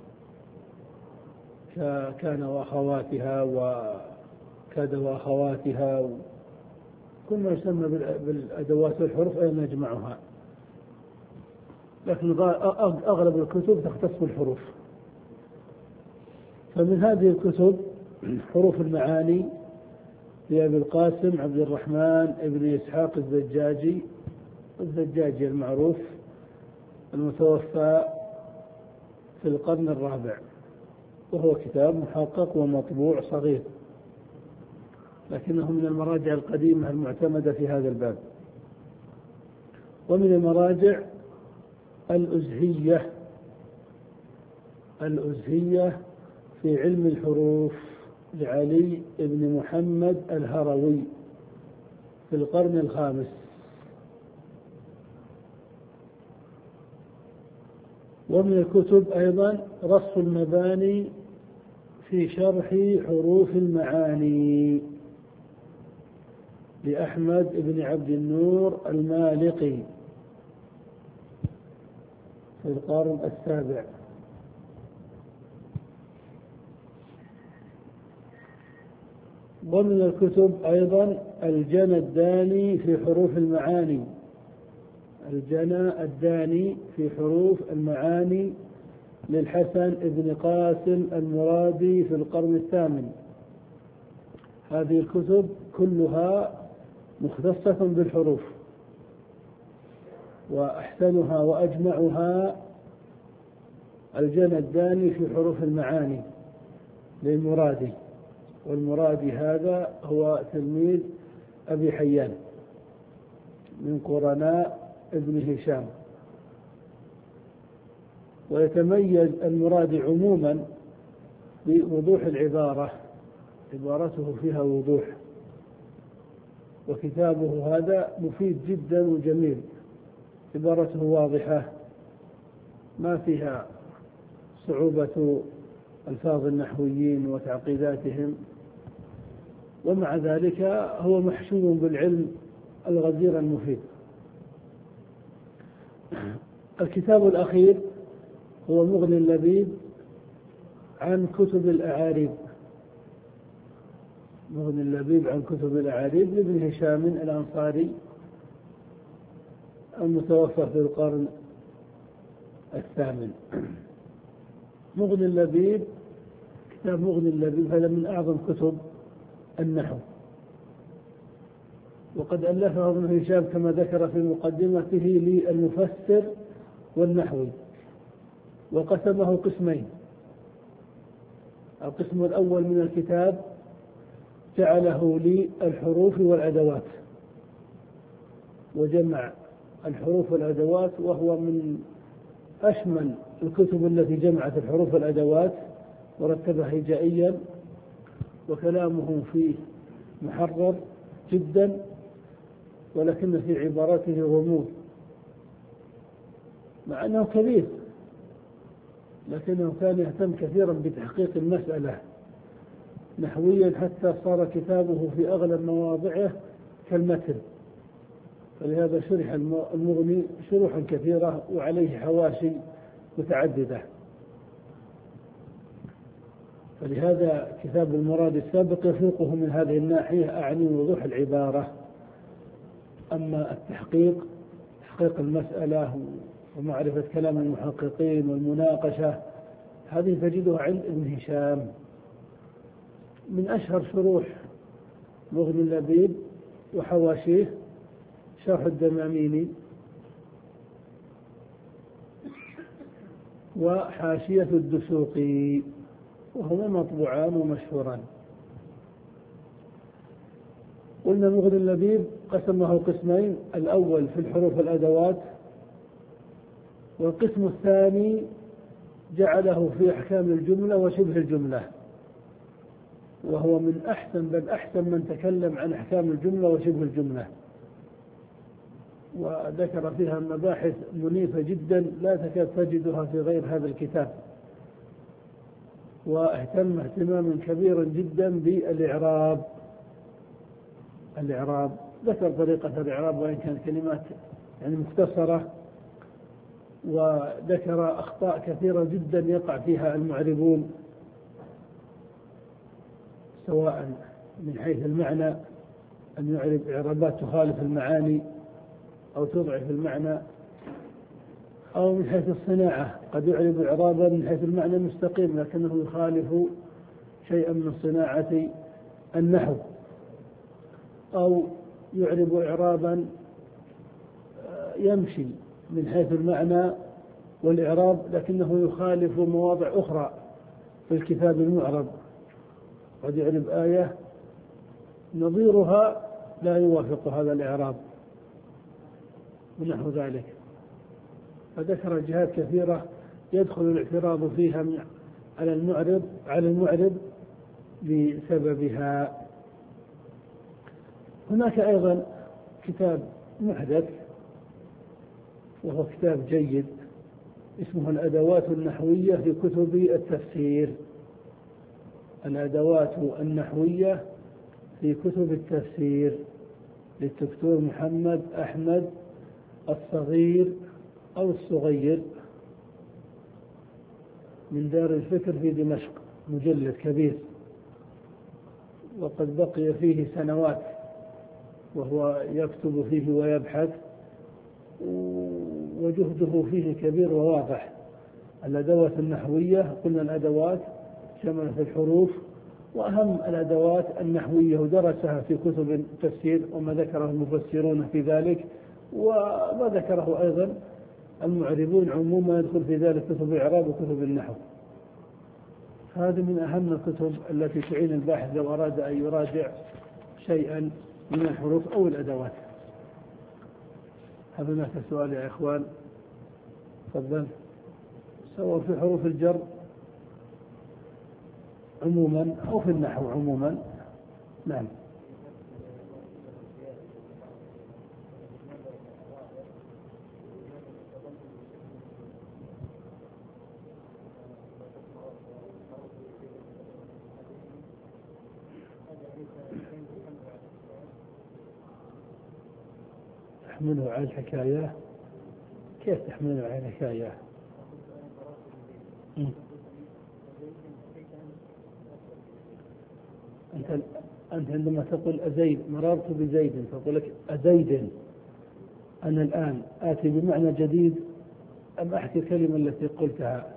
كان وأخواتها وكاد وأخواتها، كل ما يسمى بالأدوات والحروف أيضا يجمعها، لكن أغلب الكتب تختص بالحروف. فمن هذه الكتب حروف المعاني لأبي القاسم عبد الرحمن ابن إسحاق الزجاجي الزجاجي المعروف المتوفى في القرن الرابع، وهو كتاب محقق ومطبوع صغير، لكنه من المراجع القديمة المعتمدة في هذا الباب. ومن المراجع الأزهية الأزهية في علم الحروف لعلي بن محمد الهروي في القرن الخامس. ومن الكتب أيضا رص المباني في شرح حروف المعاني لأحمد بن عبد النور المالقي في القرن السابع. ومن الكتب أيضا الجنى الداني في حروف المعاني الجنى الداني في حروف المعاني للحسن بن قاسم المرادي في القرن الثامن. هذه الكتب كلها مختصة بالحروف، وأحسنها وأجمعها الجنى الداني في حروف المعاني للمرادي، والمرادي هذا هو تلميذ أبي حيان من قرناء ابن هشام. ويتميز المرادي عموما بوضوح العبارة، عبارته فيها وضوح، وكتابه هذا مفيد جدا وجميل، عبارته واضحة ما فيها صعوبة ألفاظ النحويين وتعقيداتهم، ومع ذلك هو محشو بالعلم الغزير المفيد. الكتاب الأخير هو مغني اللبيب عن كتب الأعاريب مغني اللبيب عن كتب الأعاريب لابن هشام الأنصاري المتوفى في القرن الثامن. مغني اللبيب كتاب مغني اللبيب هذا من أعظم كتب النحو، وقد ألفه ابن هشام كما ذكر في مقدمته للمفسر والنحوي، وقسمه قسمين. القسم الأول من الكتاب جعله للحروف والأدوات، وجمع الحروف والأدوات، وهو من أشمل الكتب التي جمعت الحروف والأدوات ورتبها هجائيا، وكلامه فيه محرر جدا، ولكن في عباراته غموض، مع أنه كبير، لكنه كان يهتم كثيرا بتحقيق المسألة نحويا، حتى صار كتابه في أغلب مواضعه كالمتن، فلهذا شرح المغني شروحا كثيرة وعليه حواشي متعددة. فلهذا كتاب المراد السابق يفوقه من هذه الناحية، أعني وضوح العبارة. أما التحقيق تحقيق المسألة ومعرفة كلام المحققين والمناقشة، هذه تجدها عند ابن هشام. من أشهر شروح مغني اللبيب وحواشيه شرح الدماميني وحاشية الدسوقي، وهما مطبوعان ومشهوران. قلنا مغني اللبيب قسمه قسمين: الأول في الحروف والأدوات، والقسم الثاني جعله في أحكام الجملة وشبه الجملة، وهو من أحسن بل أحسن من تكلم عن أحكام الجملة وشبه الجملة، وذكر فيها مباحث منيفة جدا لا تكاد تجدها في غير هذا الكتاب، واهتم اهتماما كبيرا جدا بالإعراب. الإعراب ذكر طريقة الإعراب وإن كانت كلمات يعني مختصرة، وذكر أخطاء كثيرة جدا يقع فيها المعربون، سواء من حيث المعنى أن يعرب إعرابات تخالف المعاني أو تضعف المعنى، أو من حيث الصناعة قد يعرب إعرابا من حيث المعنى المستقيم لكنه يخالف شيئا من صناعة النحو، أو يعرب إعرابا يمشي من حيث المعنى والإعراب لكنه يخالف مواضع أخرى في الكتاب المعرب، قد يعرب آية نظيرها لا يوافق هذا الإعراب ونحو ذلك. فذكر جهات كثيرة يدخل الاعتراض فيها على المعرب على المعرب بسببها. هناك أيضا كتاب محدث وهو كتاب جيد اسمه الأدوات النحوية في كتب التفسير. الأدوات النحوية في كتب التفسير للدكتور محمد أحمد الصغير أو الصغير من دار الفكر في دمشق، مجلد كبير، وقد بقي فيه سنوات وهو يكتب فيه ويبحث، وجهده فيه كبير وواضح. الأدوات النحوية قلنا الأدوات شملت الحروف وأهم الأدوات النحوية، ودرسها في كتب التفسير وما ذكره المفسرون في ذلك، وما ذكره أيضا المعربون عموما يدخل في ذلك كتب الإعراب وكتب النحو. هذه من أهم الكتب التي تعين الباحث لو أراد أن يراجع شيئا من الحروف أو الأدوات. هل هناك سؤال يا إخوان؟ تفضل. سواء في حروف الجر عموما أو في النحو عموما. نعم. تحمله على الحكاية؟ كيف تحمله على الحكاية؟ م. أنت أنت عندما تقول أزيد مررت بزيد تقول لك أزيد، أنا الآن آتي بمعنى جديد أم أحكي الكلمة التي قلتها؟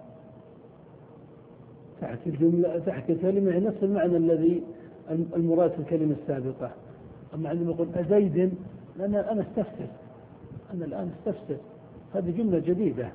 تحكي الجملة تحكي الكلمة نفس المعنى الذي المراد في الكلمة السابقة. أما عندما أقول أزيد أنا أنا استفسر، أنا الآن استفسر، هذه جملة جديدة،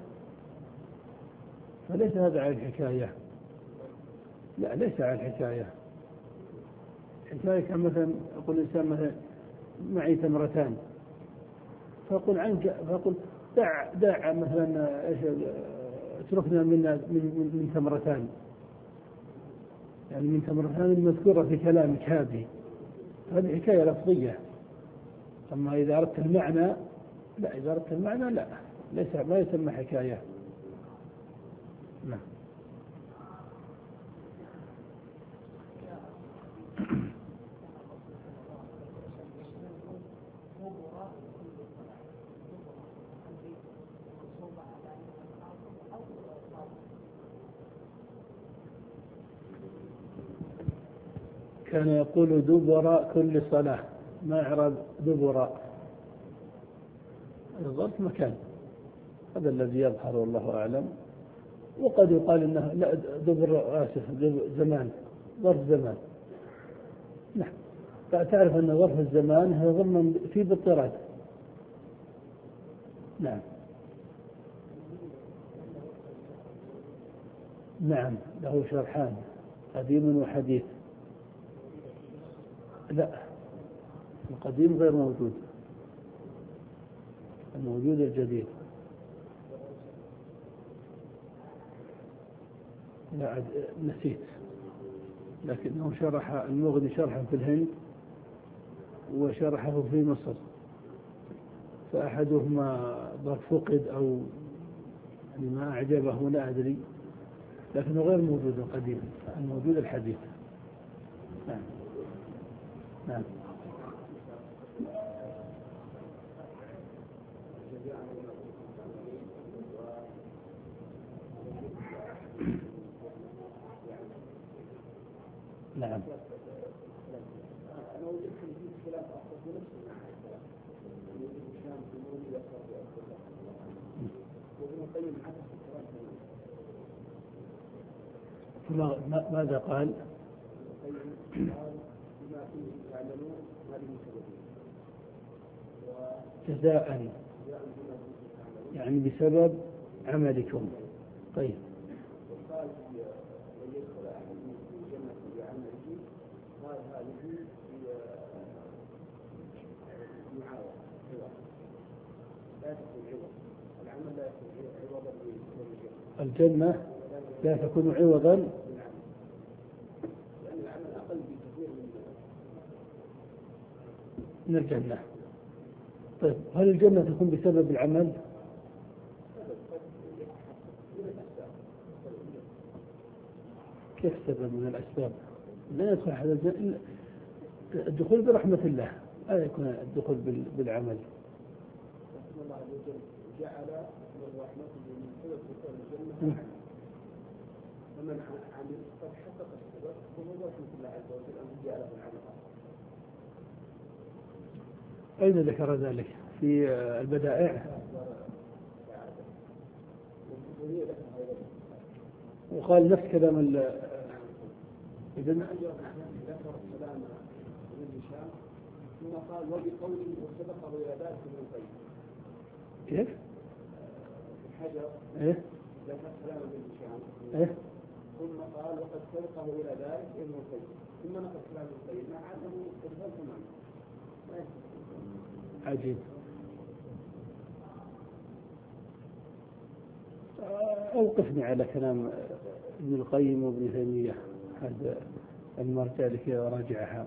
فليس هذا على الحكاية. لا، ليس على الحكاية. الحكاية كان مثلا يقول الإنسان مثلا معي تمرتان، فأقول عنك فأقول دع دع مثلا إيش اتركنا من من من تمرتان، يعني من تمرتان المذكورة في كلامك هذه، هذه حكاية لفظية. أما إذا أردت المعنى لا، إذا أردت المعنى لا، ليس ما يسمى حكاية. نعم. كان يقول دبر كل صلاة، ما إعراب دبر؟ الظرف مكان، هذا الذي يظهر والله أعلم. وقد يقال إنه لا دبر آسف دبر زمان، ظرف زمان. نعم. تعرف أن ظرف الزمان هو ضمن في بالطراد. نعم. نعم له شرحان قديم وحديث. لا القديم غير موجود، الموجود الجديد. لا نسيت، لكنه شرح المغني شرحا في الهند وشرحه في مصر، فأحدهما فقد أو ما أعجبه لا أدري، لكنه غير موجود القديم، الموجود الحديث. نعم نعم. نعم. ماذا قال؟ جزاء يعني بسبب عملكم. طيب. الجنة لا تكون عوضا من الجنة. طيب هل الجنة تكون بسبب العمل؟ كيف سبب من الأسباب؟ لا يدخل أحد الجنة، الدخول برحمة الله، لا يكون الدخول بالعمل. الله عز وجل جعل من رحمته من سبب دخول الجنة ومن عمل قد حقق السبب وهو رحمة الله عز وجل أن جعله العمل. أين ذكر ذلك؟ في البدائع. وقال نفس كلام ال إذن ذكر السلام من هشام ثم قال وبقوله وسبقه إلى ذلك ابن القيم. كيف؟ الحجر إيه؟ ذكر السلام من هشام إيه؟ ثم قال وقد سبقه إلى ذلك ابن القيم ثم نقل كلام ابن القيم مع أنه استدلال تماما. عجيب. أوقفني على كلام ابن القيم وابن تيمية، هذا المرجع لكي أراجعها.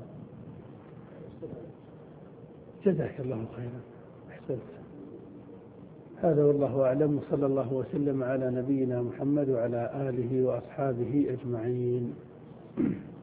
جزاك الله خيرا، أحسنت. هذا والله أعلم، وصلى الله وسلم على نبينا محمد وعلى آله وأصحابه أجمعين.